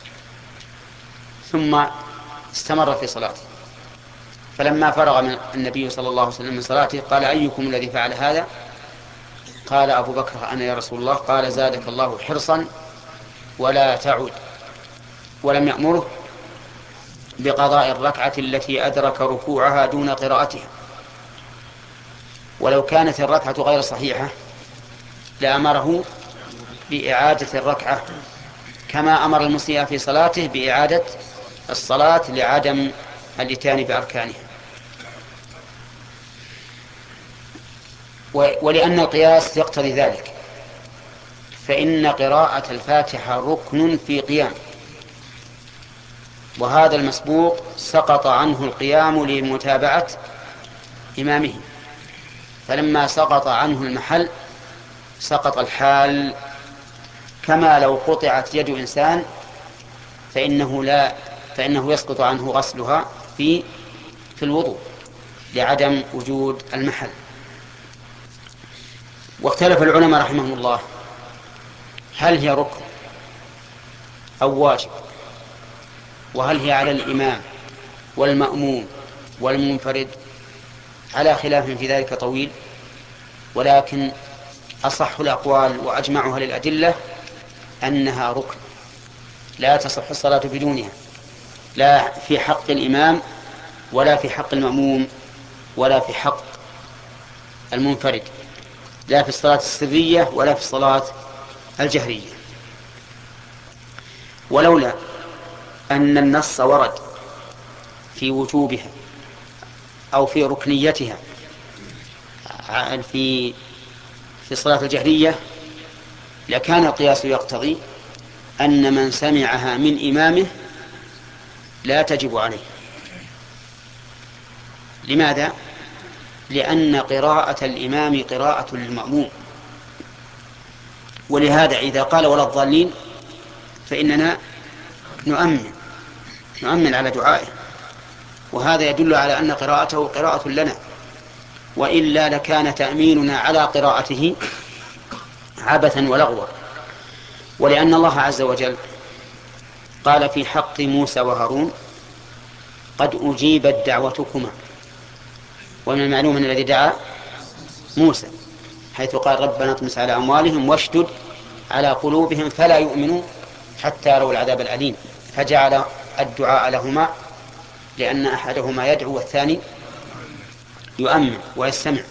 ثم استمر في صلاته، فلما فرغ من النبي صلى الله عليه وسلم من صلاته قال: أيكم الذي فعل هذا؟ قال أبو بكر: أنا يا رسول الله. قال: زادك الله حرصا ولا تعد. ولم يأمره بقضاء الركعة التي أدرك ركوعها دون قراءتها، ولو كانت الركعة غير صحيحة لأمره بإعادة الركعة، كما أمر المسيء في صلاته بإعادة الصلاة لعدم الإتيان بأركانها. ولأن القياس يقتضي ذلك، فإن قراءة الفاتحة ركن في قيام، وهذا المسبوق سقط عنه القيام لمتابعة إمامه، فلما سقط عنه المحل سقط الحال، كما لو قطعت يد إنسان فإنه لا فإنه يسقط عنه غسلها في في الوضوء لعدم وجود المحل. واختلف العلماء رحمهم الله هل هي ركن أو واجب، وهل هي على الإمام والمأموم والمنفرد، على خلاف في ذلك طويل، ولكن أصح الأقوال وأجمعها للأدلة أنها ركن لا تصح الصلاة بدونها، لا في حق الإمام ولا في حق المأموم ولا في حق المنفرد، لا في الصلاة السرية ولا في الصلاة الجهرية. ولولا أن النص ورد في وجوبها أو في ركنيتها في في الصلاة الجهرية لكان القياس يقتضي أن من سمعها من إمامه لا تجب عليه. لماذا؟ لأن قراءة الإمام قراءة للمأموم، ولهذا إذا قال ولا الضالين فإننا نؤمن نؤمن على دعائه، وهذا يدل على أن قراءته قراءة لنا، وإلا لكان تأميننا على قراءته عبثا ولغوا. ولأن الله عز وجل قال في حق موسى وهارون: قد أجيبت دعوتكما. ومن المعلوم أن الذي دعا موسى، حيث قال: ربنا اطمس على أموالهم واشدد على قلوبهم فلا يؤمنوا حتى يروا العذاب الأليم، فجعل الدعاء لهما لأن أحدهما يدعو والثاني يؤمن ويستمع.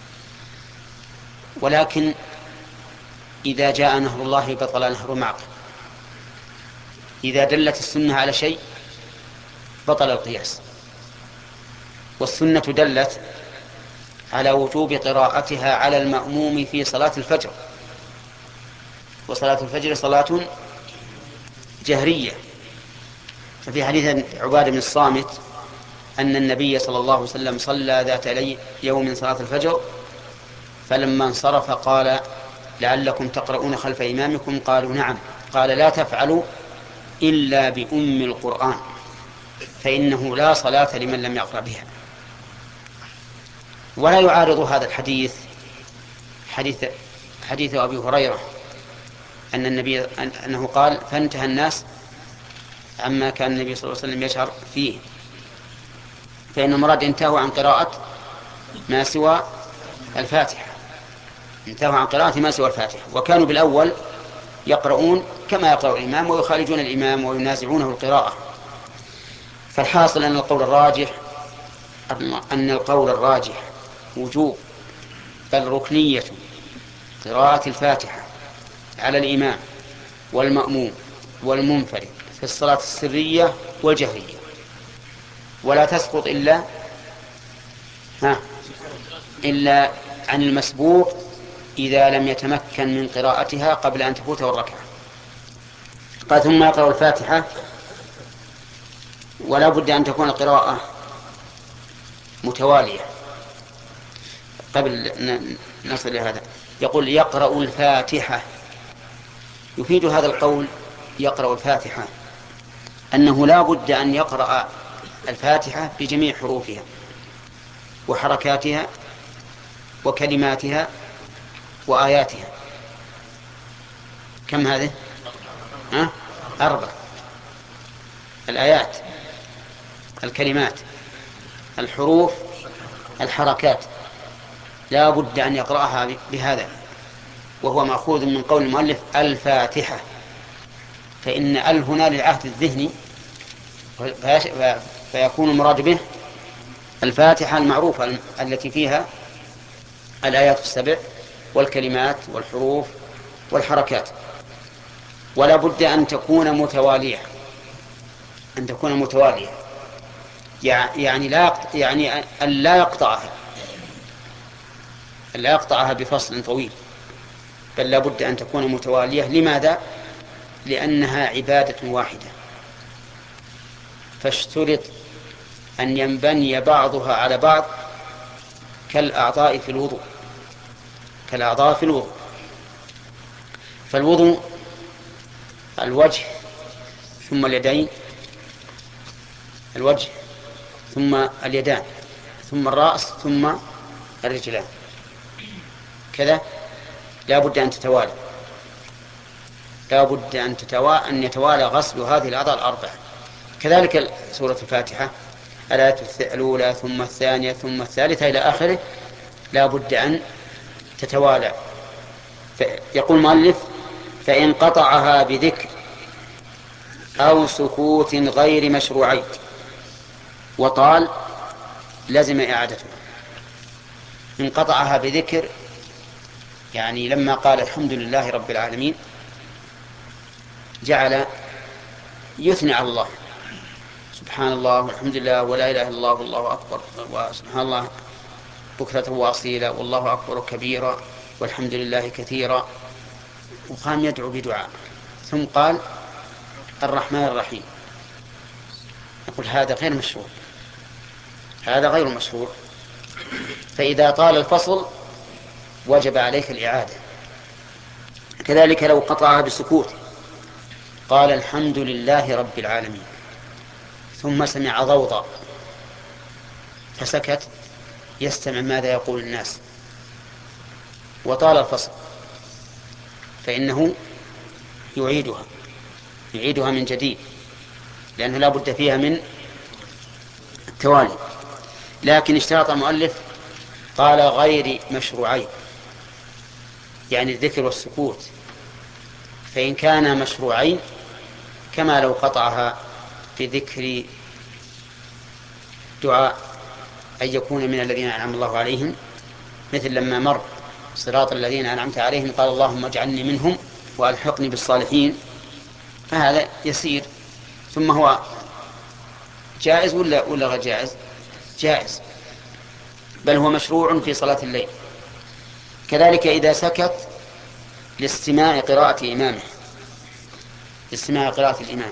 ولكن إذا جاء نهر الله بطل نهر معقل، إذا دلت السنة على شيء بطل القياس. والسنة دلت على وجوب قراءتها على المأموم في صلاة الفجر، وصلاة الفجر صلاة جهرية. ففي حديث عبادة بن الصامت أن النبي صلى الله عليه وسلم صلى ذات يوم صلاة الفجر، فلما انصرف قال: لعلكم تقرؤون خلف إمامكم؟ قالوا: نعم. قال: لا تفعلوا إلا بأم القرآن، فإنه لا صلاة لمن لم يقرأ بها. ولا يعارض هذا الحديث حديث حديث أبي هريرة أن النبي أنه قال: فانتهى الناس عما كان النبي صلى الله عليه وسلم يشعر فيه، فإن المراد انتهوا عن قراءة ما سوى الفاتحة، انتهوا عن قراءة ما سوى الفاتحة، وكانوا بالأول يقرؤون كما يقرأ الإمام ويخالجون الإمام وينازعونه القراءة. فالحاصل أن القول الراجح أن القول الراجح وجوب بل ركنية قراءة الفاتحة على الإمام والمأموم والمنفرد في الصلاة السرية والجهرية، ولا تسقط إلا ها إلا عن المسبوق إذا لم يتمكن من قراءتها قبل أن تفوته الركعة. قال: ثم يقرأ الفاتحة، ولا بد أن تكون القراءة متوالية. قبل نصل لهذا يقول: يقرأ الفاتحة. يفيد هذا القول يقرأ الفاتحة أنه لا بد أن يقرأ الفاتحة بجميع حروفها، وحركاتها وكلماتها وآياتها. كم هذه؟ ها؟ أربع: الآيات، الكلمات، الحروف، الحركات. لا بد أن يقرأها بهذا، وهو مأخوذ من قول المؤلف الفاتحة، فإن ال هنا للعهد الذهني، فيكون المراد به الفاتحة المعروفة التي فيها الآيات السبع والكلمات والحروف والحركات. ولا بد أن تكون متوالية، أن تكون متوالية يعني لا يعني أن لا يقطعها أن لا يقطعها بفصل طويل، بل لا بد أن تكون متوالية. لماذا؟ لأنها عبادة واحدة، فاشترط أن ينبني بعضها على بعض كالأعضاء في الوضوء كالأعضاء في الوضوء فالوضوء الوجه ثم اليدين، الوجه ثم اليدان ثم الرأس ثم الرجلان، كذا لا بد أن تتوالى لا بد أن تتوالى أن يتوالى غسل هذه الأعضاء الأربعة. كذلك سورة الفاتحة، الآية الأولى ثم الثانية ثم الثالثة إلى آخره، لا بد أن تتوالى. يقول المؤلف: فإن قطعها بذكر أو سكوت غير مشروعين وطال لزم إعادتها. إن قطعها بذكر يعني لما قال الحمد لله رب العالمين جعل يثني على الله، سبحان الله والحمد لله ولا إله إلا الله والله أكبر وسبحان الله بكرة وأصيلا والله أكبر كبيرا والحمد لله كثيرا، وقام يدعو بدعاء، ثم قال الرحمن الرحيم. نقول هذا غير مشروع، هذا غير مشروع. فإذا طال الفصل وجب عليك الإعادة. كذلك لو قطعها بسكوت، قال الحمد لله رب العالمين ثم سمع ضوضاء فسكت يستمع ماذا يقول الناس وطال الفصل، فإنه يعيدها يعيدها من جديد، لأنه لا بد فيها من التوالي. لكن اشترط المؤلف قال غير مشروعين، يعني الذكر والسكوت، فإن كان مشروعين كما لو قطعها بذكر دعاء أن يكون من الذين أنعم الله عليهم، مثل لما مر صراط الذين أنعمت عليهم قال اللهم اجعلني منهم وألحقني بالصالحين، فهذا يسير. ثم هو جائز ولا ولا غير جائز؟ جائز، بل هو مشروع في صلاة الليل. كذلك إذا سكت لاستماع قراءة إمامه لاستماع قراءة الإمام،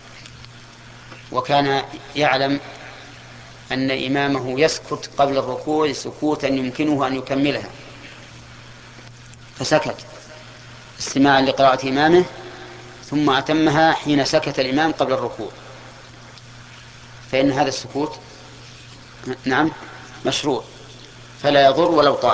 وكان يعلم أن إمامه يسكت قبل الركوع سكوتا يمكنه أن يكملها، فسكت استماعا لقراءة إمامه ثم أتمها حين سكت الإمام قبل الركوع، فإن هذا السكوت نعم مشروع فلا يضر ولو طال.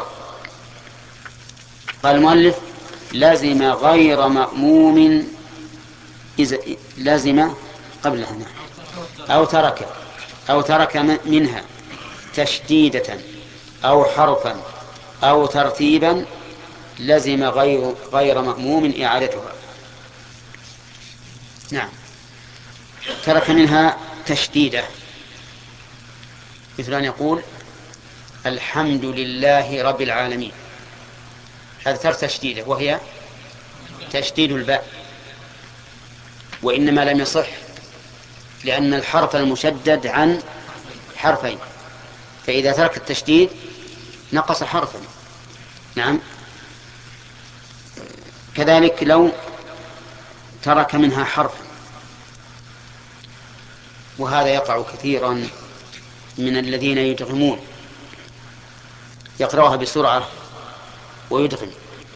قال المؤلف لازم غير مأموم إذا لازم قبلها نعم. أو ترك أو ترك منها تشديدة أو حرفا أو ترتيبا لزم غير غير مأموم إعادتها. نعم، ترك منها تشديدة، مثل أن يقول الحمد لله رب العالمين، هذا ترك تشديدة وهي تشديد الباء، وإنما لم يصح لأن الحرف المشدد عن حرفين، فإذا ترك التشديد نقص حرفا. نعم، كذلك لو ترك منها حرفا، وهذا يقع كثيرا من الذين يدغمون، يقرأها بسرعة ويدغم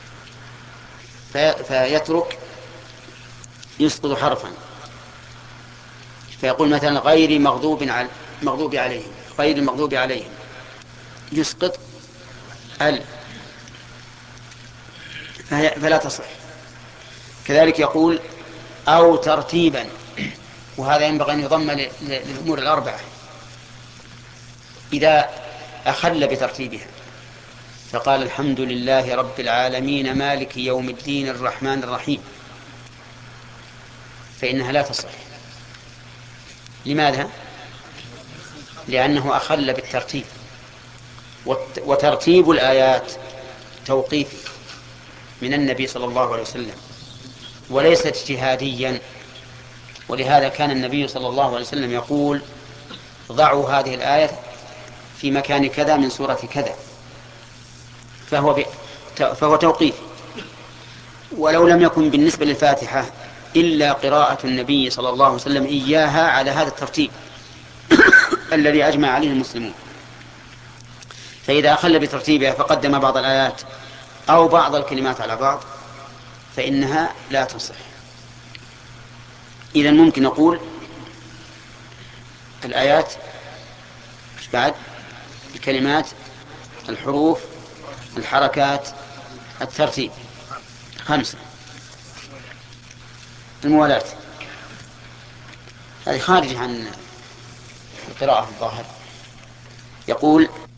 فيترك يسقط حرفا، فيقول مثلا غير مغضوب على مغضوب عليهم غير المغضوب عليهم يسقط ال فلا تصح. كذلك يقول أو ترتيبا، وهذا ينبغي أن يضم للأمور الأربعة إذا أخل بترتيبها، فقال الحمد لله رب العالمين مالك يوم الدين الرحمن الرحيم، فإنها لا تصح. لماذا؟ لأنه أخل بالترتيب، وترتيب الآيات توقيفي من النبي صلى الله عليه وسلم وليس اجتهاديا، ولهذا كان النبي صلى الله عليه وسلم يقول ضعوا هذه الآية في مكان كذا من سورة كذا، فهو, ب... فهو توقيفي. ولو لم يكن بالنسبة للفاتحة إلا قراءة النبي صلى الله عليه وسلم إياها على هذا الترتيب الذي أجمع عليه المسلمون، فإذا أخل بترتيبها فقدم بعض الآيات أو بعض الكلمات على بعض فإنها لا تصح. إذن ممكن نقول الآيات بعد الكلمات الحروف الحركات الترتيب خمسة. الموالاة هذه خارجة عن القراءة الظاهر. يقول